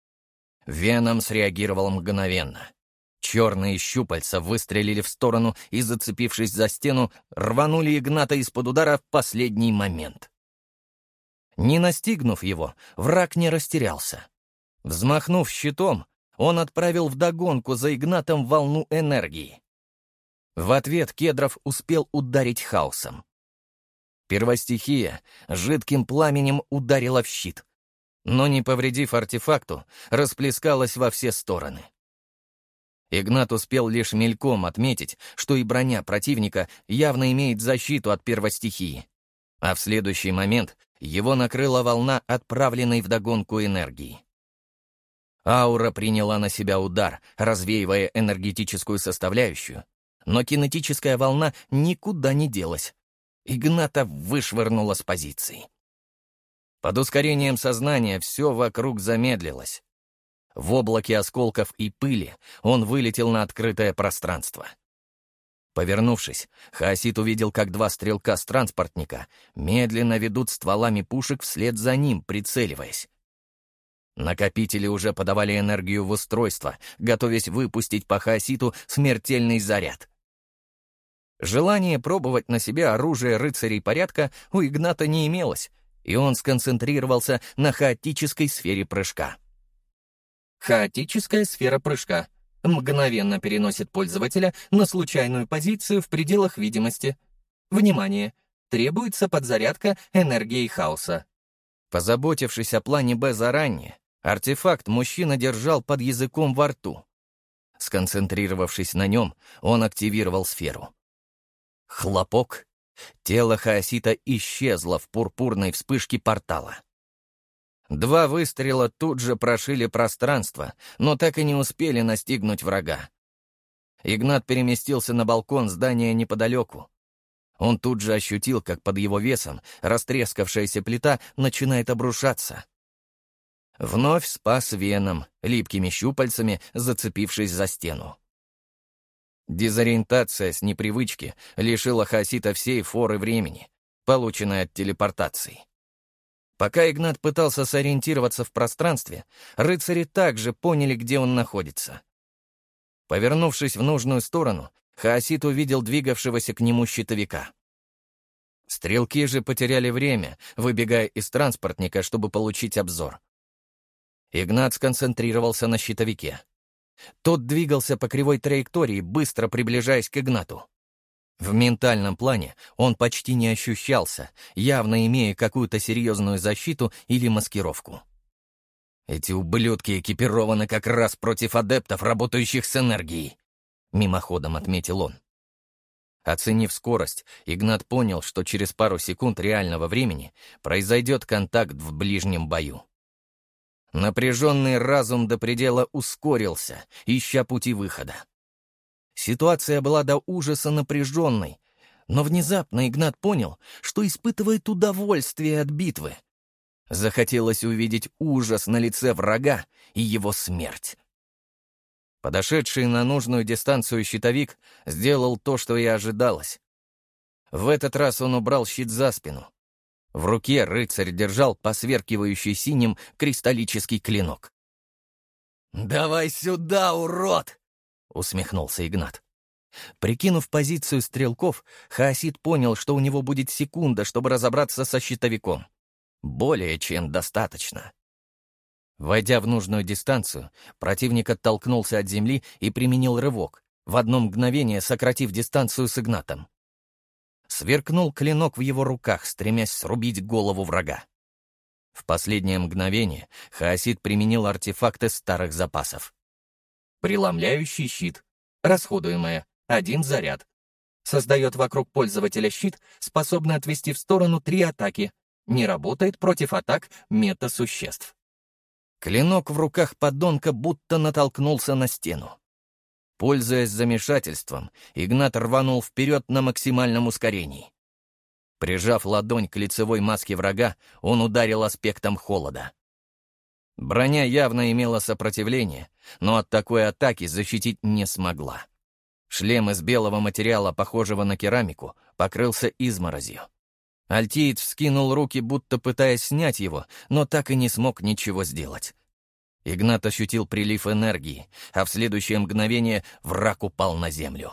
Веном среагировал мгновенно. Черные щупальца выстрелили в сторону и, зацепившись за стену, рванули Игната из-под удара в последний момент. Не настигнув его, враг не растерялся. Взмахнув щитом, он отправил вдогонку за Игнатом волну энергии. В ответ Кедров успел ударить хаосом. Первостихия жидким пламенем ударила в щит, но, не повредив артефакту, расплескалась во все стороны. Игнат успел лишь мельком отметить, что и броня противника явно имеет защиту от первостихии, а в следующий момент его накрыла волна отправленной вдогонку энергии. Аура приняла на себя удар, развеивая энергетическую составляющую, но кинетическая волна никуда не делась. Игната вышвырнула с позиции. Под ускорением сознания все вокруг замедлилось. В облаке осколков и пыли он вылетел на открытое пространство. Повернувшись, Хаосит увидел, как два стрелка с транспортника медленно ведут стволами пушек вслед за ним, прицеливаясь. Накопители уже подавали энергию в устройство, готовясь выпустить по Хаоситу смертельный заряд. Желание пробовать на себе оружие рыцарей порядка у Игната не имелось, и он сконцентрировался на хаотической сфере прыжка. Хаотическая сфера прыжка мгновенно переносит пользователя на случайную позицию в пределах видимости. Внимание! Требуется подзарядка энергией хаоса. Позаботившись о плане Б заранее, артефакт мужчина держал под языком во рту. Сконцентрировавшись на нем, он активировал сферу. Хлопок. Тело Хаосита исчезло в пурпурной вспышке портала. Два выстрела тут же прошили пространство, но так и не успели настигнуть врага. Игнат переместился на балкон здания неподалеку. Он тут же ощутил, как под его весом растрескавшаяся плита начинает обрушаться. Вновь спас веном, липкими щупальцами зацепившись за стену. Дезориентация с непривычки лишила Хаосита всей форы времени, полученной от телепортации. Пока Игнат пытался сориентироваться в пространстве, рыцари также поняли, где он находится. Повернувшись в нужную сторону, Хаосит увидел двигавшегося к нему щитовика. Стрелки же потеряли время, выбегая из транспортника, чтобы получить обзор. Игнат сконцентрировался на щитовике. Тот двигался по кривой траектории, быстро приближаясь к Игнату. В ментальном плане он почти не ощущался, явно имея какую-то серьезную защиту или маскировку. Эти ублюдки экипированы как раз против адептов, работающих с энергией», — мимоходом отметил он. Оценив скорость, Игнат понял, что через пару секунд реального времени произойдет контакт в ближнем бою. Напряженный разум до предела ускорился, ища пути выхода. Ситуация была до ужаса напряженной, но внезапно Игнат понял, что испытывает удовольствие от битвы. Захотелось увидеть ужас на лице врага и его смерть. Подошедший на нужную дистанцию щитовик сделал то, что и ожидалось. В этот раз он убрал щит за спину. В руке рыцарь держал посверкивающий синим кристаллический клинок. «Давай сюда, урод!» — усмехнулся Игнат. Прикинув позицию стрелков, хаосит понял, что у него будет секунда, чтобы разобраться со щитовиком. Более чем достаточно. Войдя в нужную дистанцию, противник оттолкнулся от земли и применил рывок, в одно мгновение сократив дистанцию с Игнатом. Сверкнул клинок в его руках, стремясь срубить голову врага. В последнее мгновение хаосит применил артефакты старых запасов. Преломляющий щит. Расходуемое. Один заряд. Создает вокруг пользователя щит, способный отвести в сторону три атаки. Не работает против атак мета-существ. Клинок в руках подонка будто натолкнулся на стену. Пользуясь замешательством, Игнат рванул вперед на максимальном ускорении. Прижав ладонь к лицевой маске врага, он ударил аспектом холода. Броня явно имела сопротивление, но от такой атаки защитить не смогла. Шлем из белого материала, похожего на керамику, покрылся изморозью. Альтиид вскинул руки, будто пытаясь снять его, но так и не смог ничего сделать. Игнат ощутил прилив энергии, а в следующее мгновение враг упал на землю.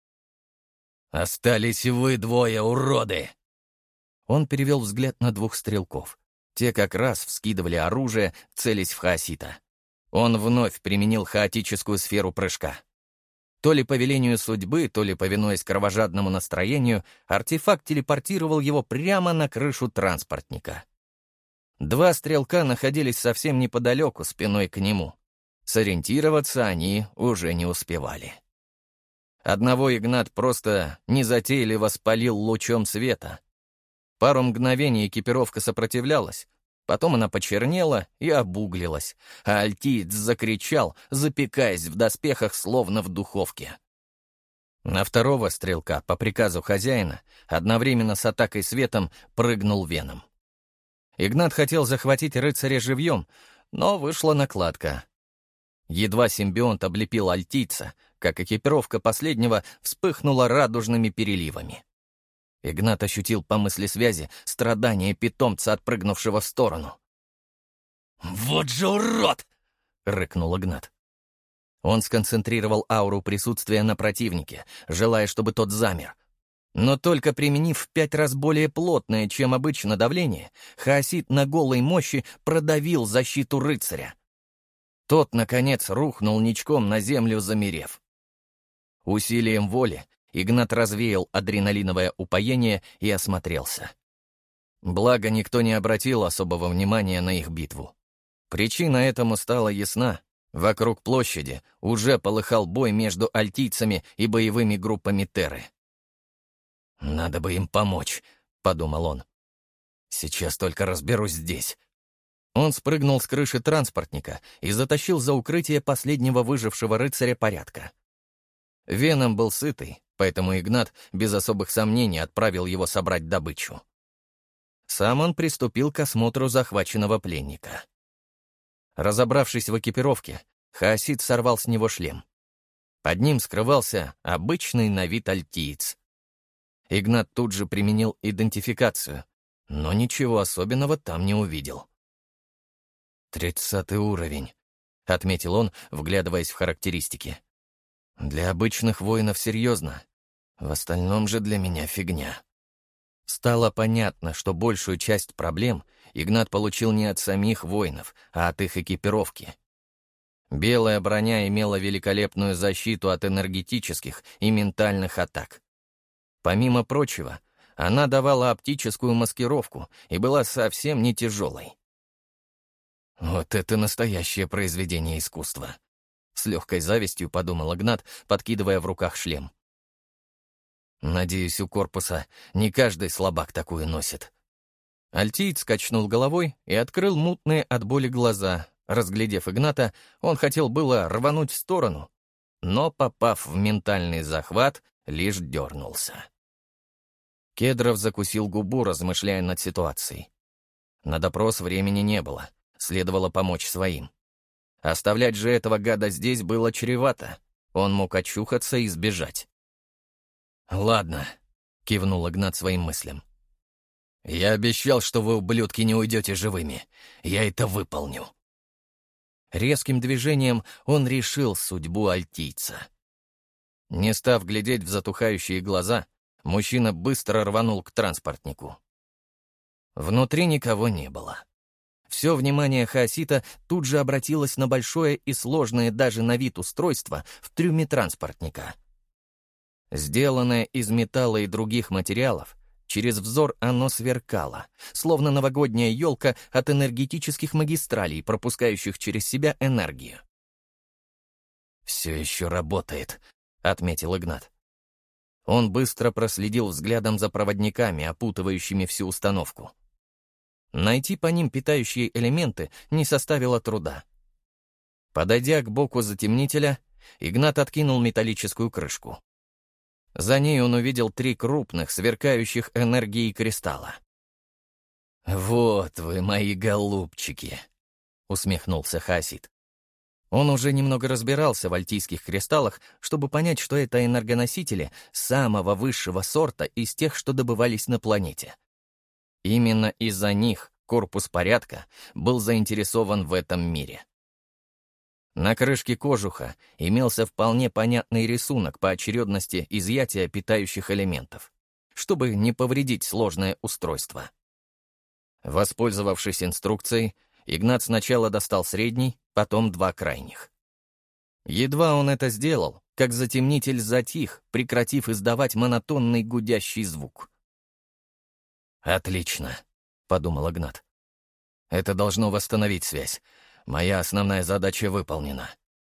«Остались вы двое, уроды!» Он перевел взгляд на двух стрелков. Те как раз вскидывали оружие, целясь в хаосита. Он вновь применил хаотическую сферу прыжка. То ли по велению судьбы, то ли повинуясь кровожадному настроению, артефакт телепортировал его прямо на крышу транспортника. Два стрелка находились совсем неподалеку, спиной к нему. Сориентироваться они уже не успевали. Одного Игнат просто незатейливо спалил лучом света. Пару мгновений экипировка сопротивлялась, потом она почернела и обуглилась, а Альтиец закричал, запекаясь в доспехах, словно в духовке. На второго стрелка, по приказу хозяина, одновременно с атакой светом прыгнул Веном. Игнат хотел захватить рыцаря живьем, но вышла накладка. Едва симбионт облепил альтийца, как экипировка последнего вспыхнула радужными переливами. Игнат ощутил по мыслесвязи страдания питомца, отпрыгнувшего в сторону. «Вот же урод!» — рыкнул Игнат. Он сконцентрировал ауру присутствия на противнике, желая, чтобы тот замер. Но только применив в пять раз более плотное, чем обычно, давление, хаосит на голой мощи продавил защиту рыцаря. Тот, наконец, рухнул ничком на землю, замерев. Усилием воли Игнат развеял адреналиновое упоение и осмотрелся. Благо, никто не обратил особого внимания на их битву. Причина этому стала ясна. Вокруг площади уже полыхал бой между альтийцами и боевыми группами Терры. «Надо бы им помочь», — подумал он. «Сейчас только разберусь здесь». Он спрыгнул с крыши транспортника и затащил за укрытие последнего выжившего рыцаря порядка. Веном был сытый, поэтому Игнат без особых сомнений отправил его собрать добычу. Сам он приступил к осмотру захваченного пленника. Разобравшись в экипировке, хаосит сорвал с него шлем. Под ним скрывался обычный на вид альтиец. Игнат тут же применил идентификацию, но ничего особенного там не увидел. «Тридцатый уровень», — отметил он, вглядываясь в характеристики. «Для обычных воинов серьезно, в остальном же для меня фигня». Стало понятно, что большую часть проблем Игнат получил не от самих воинов, а от их экипировки. Белая броня имела великолепную защиту от энергетических и ментальных атак. Помимо прочего, она давала оптическую маскировку и была совсем не тяжелой. Вот это настоящее произведение искусства. С легкой завистью подумал Игнат, подкидывая в руках шлем. Надеюсь, у корпуса не каждый слабак такую носит. Альтиец качнул головой и открыл мутные от боли глаза. Разглядев Игната, он хотел было рвануть в сторону, но, попав в ментальный захват, лишь дернулся. Кедров закусил губу, размышляя над ситуацией. На допрос времени не было, следовало помочь своим. Оставлять же этого гада здесь было чревато, он мог очухаться и сбежать. «Ладно», — кивнул Игнат своим мыслям. «Я обещал, что вы, ублюдки, не уйдете живыми. Я это выполню». Резким движением он решил судьбу альтийца. Не став глядеть в затухающие глаза, мужчина быстро рванул к транспортнику. Внутри никого не было. Все внимание хаосита тут же обратилось на большое и сложное даже на вид устройство в трюме транспортника. Сделанное из металла и других материалов, через взор оно сверкало, словно новогодняя елка от энергетических магистралей, пропускающих через себя энергию. «Все еще работает», — отметил Игнат. Он быстро проследил взглядом за проводниками, опутывающими всю установку. Найти по ним питающие элементы не составило труда. Подойдя к боку затемнителя, Игнат откинул металлическую крышку. За ней он увидел три крупных, сверкающих энергией кристалла. «Вот вы, мои голубчики!» — усмехнулся хаосит. Он уже немного разбирался в альтийских кристаллах, чтобы понять, что это энергоносители самого высшего сорта из тех, что добывались на планете. Именно из-за них корпус порядка был заинтересован в этом мире. На крышке кожуха имелся вполне понятный рисунок по очередности изъятия питающих элементов, чтобы не повредить сложное устройство. Воспользовавшись инструкцией, Игнат сначала достал средний, потом два крайних. Едва он это сделал, как затемнитель затих, прекратив издавать монотонный гудящий звук. «Отлично», — подумал Игнат. «Это должно восстановить связь. Моя основная задача выполнена».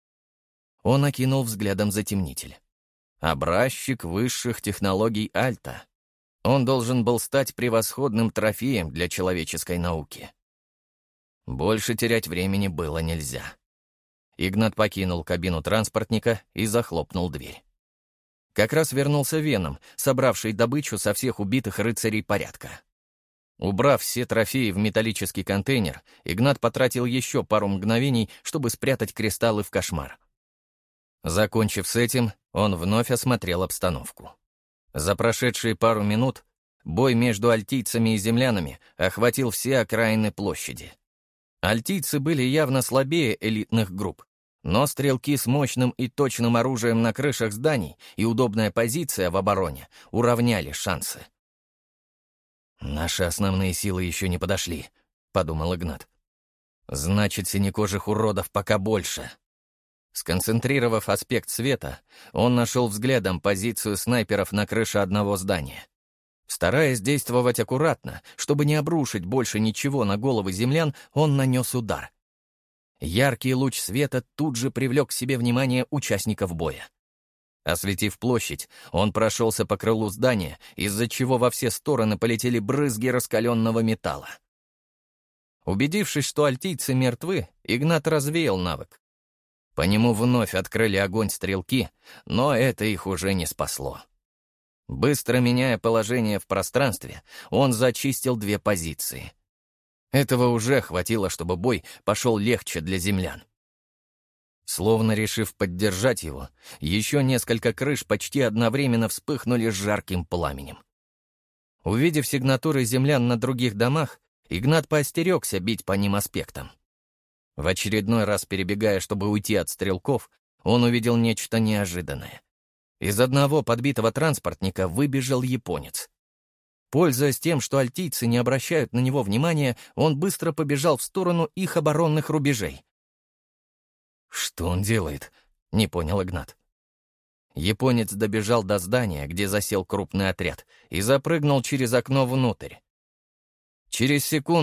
Он окинул взглядом затемнитель. Образчик высших технологий Альта. Он должен был стать превосходным трофеем для человеческой науки. Больше терять времени было нельзя. Игнат покинул кабину транспортника и захлопнул дверь. Как раз вернулся Веном, собравший добычу со всех убитых рыцарей порядка. Убрав все трофеи в металлический контейнер, Игнат потратил еще пару мгновений, чтобы спрятать кристаллы в кошмар. Закончив с этим, он вновь осмотрел обстановку. За прошедшие пару минут бой между альтийцами и землянами охватил все окраины площади. Альтийцы были явно слабее элитных групп, но стрелки с мощным и точным оружием на крышах зданий и удобная позиция в обороне уравняли шансы. «Наши основные силы еще не подошли», — подумал Игнат. «Значит, синекожих уродов пока больше». Сконцентрировав аспект света, он нашел взглядом позицию снайперов на крыше одного здания. Стараясь действовать аккуратно, чтобы не обрушить больше ничего на головы землян, он нанес удар. Яркий луч света тут же привлек к себе внимание участников боя. Осветив площадь, он прошелся по крылу здания, из-за чего во все стороны полетели брызги раскаленного металла. Убедившись, что альтийцы мертвы, Игнат развеял навык. По нему вновь открыли огонь стрелки, но это их уже не спасло. Быстро меняя положение в пространстве, он зачистил две позиции. Этого уже хватило, чтобы бой пошел легче для землян. Словно решив поддержать его, еще несколько крыш почти одновременно вспыхнули жарким пламенем. Увидев сигнатуры землян на других домах, Игнат поостерегся бить по ним аспектом. В очередной раз перебегая, чтобы уйти от стрелков, он увидел нечто неожиданное. Из одного подбитого транспортника выбежал японец. Пользуясь тем, что альтийцы не обращают на него внимания, он быстро побежал в сторону их оборонных рубежей. «Что он делает?» — не понял Игнат. Японец добежал до здания, где засел крупный отряд, и запрыгнул через окно внутрь. Через секунду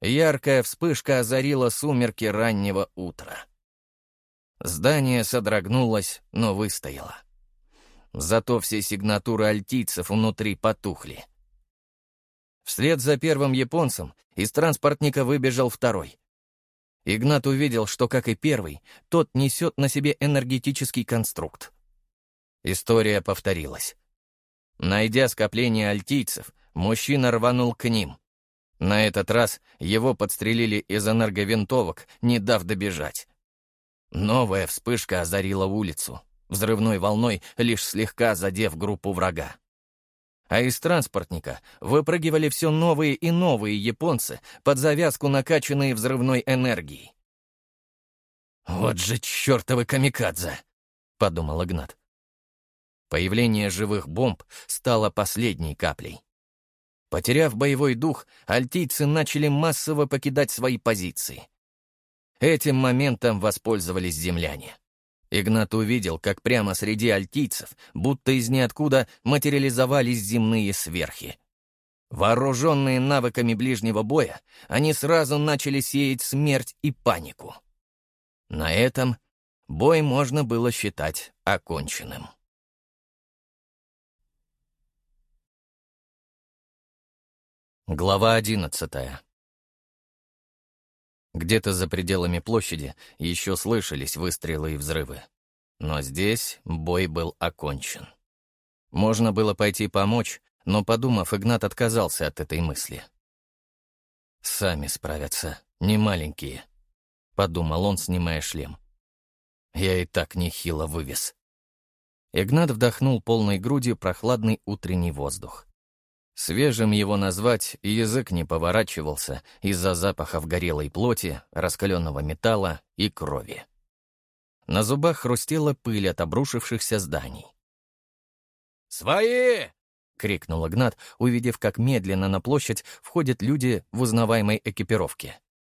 яркая вспышка озарила сумерки раннего утра. Здание содрогнулось, но выстояло. Зато все сигнатуры альтийцев внутри потухли. Вслед за первым японцем из транспортника выбежал второй. Игнат увидел, что, как и первый, тот несет на себе энергетический конструкт. История повторилась. Найдя скопление альтийцев, мужчина рванул к ним. На этот раз его подстрелили из энерговинтовок, не дав добежать. Новая вспышка озарила улицу, взрывной волной лишь слегка задев группу врага. А из транспортника выпрыгивали все новые и новые японцы, под завязку накачанные взрывной энергией. «Вот же чертовы камикадзе!» — подумал Игнат. Появление живых бомб стало последней каплей. Потеряв боевой дух, альтийцы начали массово покидать свои позиции. Этим моментом воспользовались земляне. Игнат увидел, как прямо среди альтийцев, будто из ниоткуда, материализовались земные сверхи. Вооруженные навыками ближнего боя, они сразу начали сеять смерть и панику. На этом бой можно было считать оконченным. Глава одиннадцатая. Где-то за пределами площади еще слышались выстрелы и взрывы. Но здесь бой был окончен. Можно было пойти помочь, но, подумав, Игнат отказался от этой мысли. «Сами справятся, не маленькие», — подумал он, снимая шлем. «Я и так нехило вывез». Игнат вдохнул полной грудью прохладный утренний воздух. Свежим его назвать язык не поворачивался из-за запахов горелой плоти, раскаленного металла и крови. На зубах хрустела пыль от обрушившихся зданий. «Свои!» — крикнул Игнат, увидев, как медленно на площадь входят люди в узнаваемой экипировке.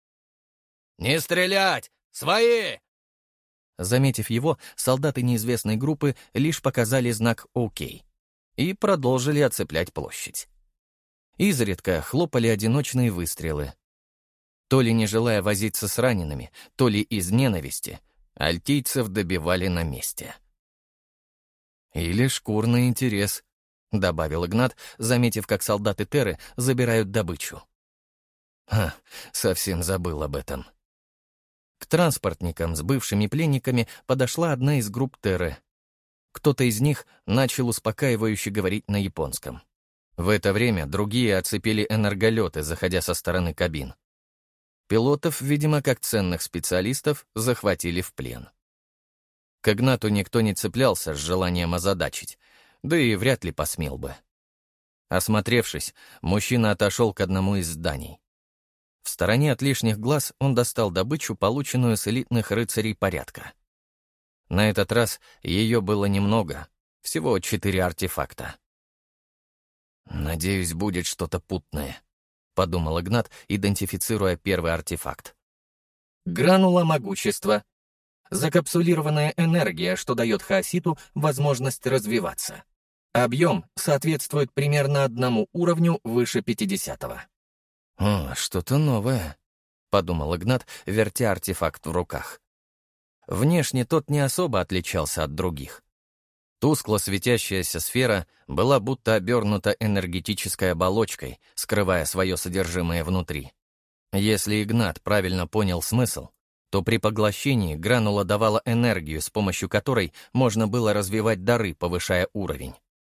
«Не стрелять! Свои!» Заметив его, солдаты неизвестной группы лишь показали знак «Окей» и продолжили оцеплять площадь. Изредка хлопали одиночные выстрелы. То ли не желая возиться с ранеными, то ли из ненависти, альтийцев добивали на месте. «Или шкурный интерес», — добавил Игнат, заметив, как солдаты Терры забирают добычу. «Ха, совсем забыл об этом». К транспортникам с бывшими пленниками подошла одна из групп Терры. Кто-то из них начал успокаивающе говорить на японском. В это время другие оцепили энерголеты, заходя со стороны кабин. Пилотов, видимо, как ценных специалистов, захватили в плен. К Игнату никто не цеплялся с желанием озадачить, да и вряд ли посмел бы. Осмотревшись, мужчина отошел к одному из зданий. В стороне от лишних глаз он достал добычу, полученную с элитных рыцарей порядка. На этот раз ее было немного, всего четыре артефакта. «Надеюсь, будет что-то путное», — подумал Игнат, идентифицируя первый артефакт. Гранула могущества. Закапсулированная энергия, что дает хаоситу возможность развиваться. Объем соответствует примерно одному уровню выше пятидесятого. «О, что-то новое», — подумал Игнат, вертя артефакт в руках. Внешне тот не особо отличался от других. Тускло светящаяся сфера была будто обернута энергетической оболочкой, скрывая свое содержимое внутри. Если Игнат правильно понял смысл, то при поглощении гранула давала энергию, с помощью которой можно было развивать дары, повышая уровень.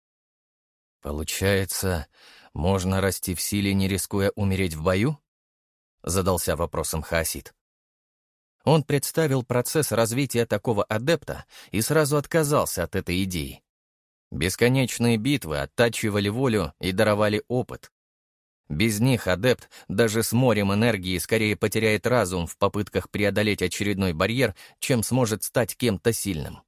«Получается, можно расти в силе, не рискуя умереть в бою?» — задался вопросом хаосит. Он представил процесс развития такого адепта и сразу отказался от этой идеи. Бесконечные битвы оттачивали волю и даровали опыт. Без них адепт даже с морем энергии скорее потеряет разум в попытках преодолеть очередной барьер, чем сможет стать кем-то сильным.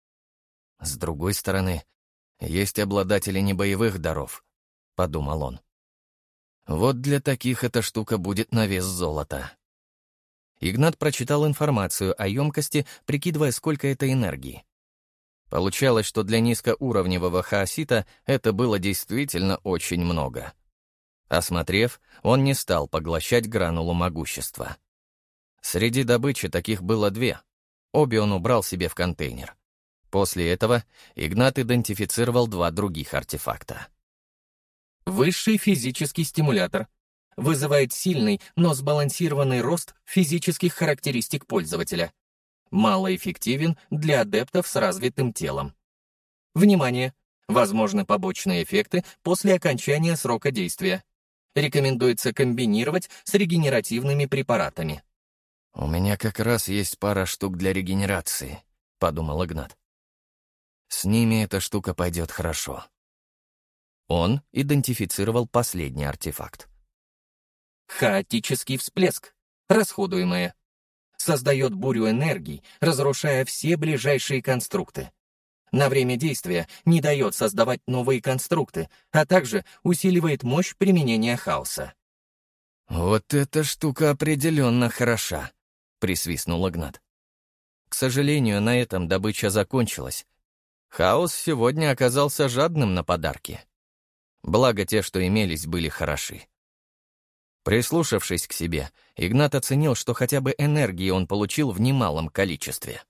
С другой стороны, есть обладатели небоевых даров, — подумал он. Вот для таких эта штука будет на вес золота. Игнат прочитал информацию о емкости, прикидывая, сколько это энергии. Получалось, что для низкоуровневого хаосита это было действительно очень много. Осмотрев, он не стал поглощать гранулу могущества. Среди добычи таких было две. Обе он убрал себе в контейнер. После этого Игнат идентифицировал два других артефакта. Высший физический стимулятор. Вызывает сильный, но сбалансированный рост физических характеристик пользователя. Малоэффективен для адептов с развитым телом. Внимание! Возможны побочные эффекты после окончания срока действия. Рекомендуется комбинировать с регенеративными препаратами. «У меня как раз есть пара штук для регенерации», — подумал Игнат. «С ними эта штука пойдет хорошо». Он идентифицировал последний артефакт. Хаотический всплеск. Расходуемое. Создает бурю энергий, разрушая все ближайшие конструкты. На время действия не дает создавать новые конструкты, а также усиливает мощь применения хаоса. «Вот эта штука определенно хороша», — присвистнул Игнат. К сожалению, на этом добыча закончилась. Хаос сегодня оказался жадным на подарки. Благо те, что имелись, были хороши. Прислушавшись к себе, Игнат оценил, что хотя бы энергии он получил в немалом количестве.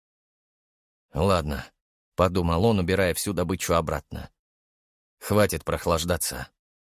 «Ладно», — подумал он, убирая всю добычу обратно. «Хватит прохлаждаться».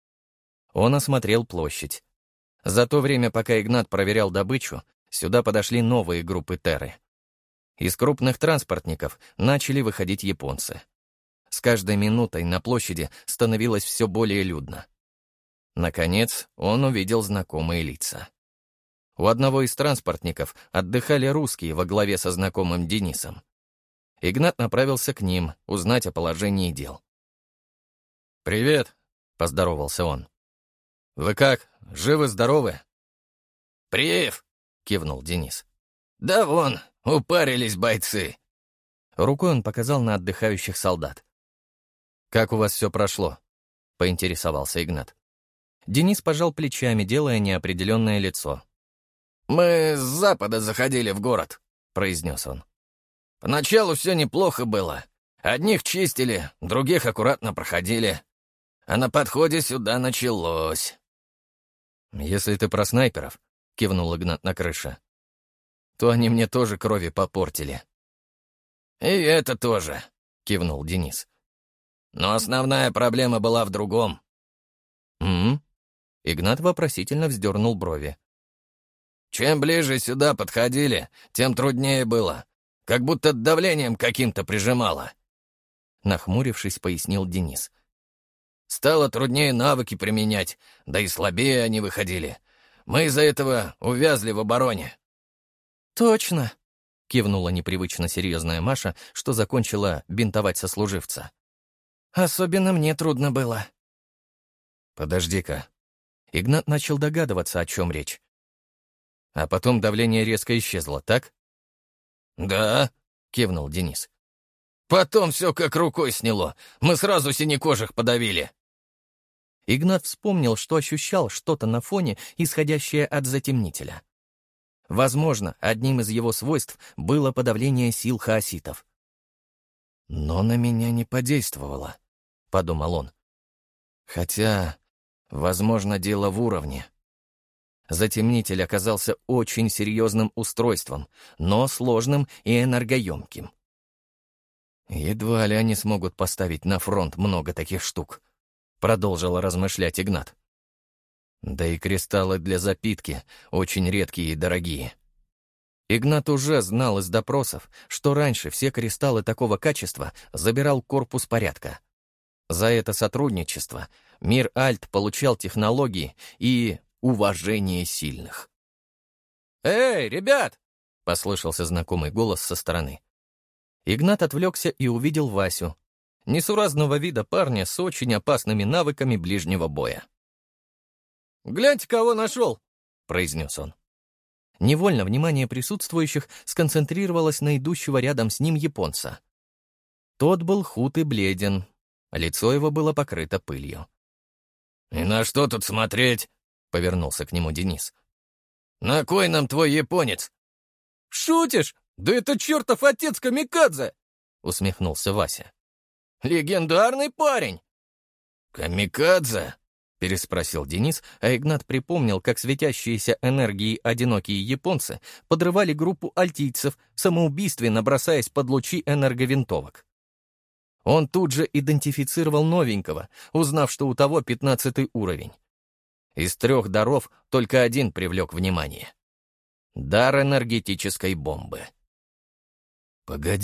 Он осмотрел площадь. За то время, пока Игнат проверял добычу, сюда подошли новые группы терры. Из крупных транспортников начали выходить японцы. С каждой минутой на площади становилось все более людно. Наконец, он увидел знакомые лица. У одного из транспортников отдыхали русские во главе со знакомым Денисом. Игнат направился к ним, узнать о положении дел. «Привет», — поздоровался он. «Вы как, живы-здоровы?» «Приев», — кивнул Денис. «Да вон, упарились бойцы». Рукой он показал на отдыхающих солдат. «Как у вас все прошло?» — поинтересовался Игнат. Денис пожал плечами, делая неопределенное лицо. «Мы с запада заходили в город», — произнес он. «Поначалу все неплохо было. Одних чистили, других аккуратно проходили. А на подходе сюда началось». «Если ты про снайперов», — кивнул Игнат на крыше, «то они мне тоже крови попортили». «И это тоже», — кивнул Денис. «Но основная проблема была в другом». «М-м?» Игнат вопросительно вздернул брови. «Чем ближе сюда подходили, тем труднее было. Как будто давлением каким-то прижимало». Нахмурившись, пояснил Денис. «Стало труднее навыки применять, да и слабее они выходили. Мы из-за этого увязли в обороне». «Точно», — кивнула непривычно серьезная Маша, что закончила бинтовать сослуживца. «Особенно мне трудно было». «Подожди-ка». Игнат начал догадываться, о чем речь. А потом давление резко исчезло, так? «Да», — кивнул Денис. «Потом все как рукой сняло. Мы сразу синекожих подавили». Игнат вспомнил, что ощущал что-то на фоне, исходящее от затемнителя. Возможно, одним из его свойств было подавление сил хаоситов. «Но на меня не подействовало», — подумал он. «Хотя, возможно, дело в уровне». Затемнитель оказался очень серьезным устройством, но сложным и энергоемким. «Едва ли они смогут поставить на фронт много таких штук», — продолжил размышлять Игнат. «Да и кристаллы для запитки очень редкие и дорогие». Игнат уже знал из допросов, что раньше все кристаллы такого качества забирал корпус порядка. За это сотрудничество мир Альт получал технологии и уважение сильных. «Эй, ребят!» — послышался знакомый голос со стороны. Игнат отвлекся и увидел Васю, несуразного вида парня с очень опасными навыками ближнего боя. «Гляньте, кого нашел!» — произнес он. Невольно внимание присутствующих сконцентрировалось на идущего рядом с ним японца. Тот был худ и бледен, лицо его было покрыто пылью. «И на что тут смотреть?» — повернулся к нему Денис. «На кой нам твой японец?» «Шутишь? Да это чертов отец Камикадзе!» — усмехнулся Вася. «Легендарный парень!» «Камикадзе?» — переспросил Денис, а Игнат припомнил, как светящиеся энергией одинокие японцы подрывали группу альтийцев, самоубийственно бросаясь под лучи энерговинтовок. Он тут же идентифицировал новенького, узнав, что у того пятнадцатый уровень. Из трех даров только один привлек внимание. Дар энергетической бомбы. «Погоди.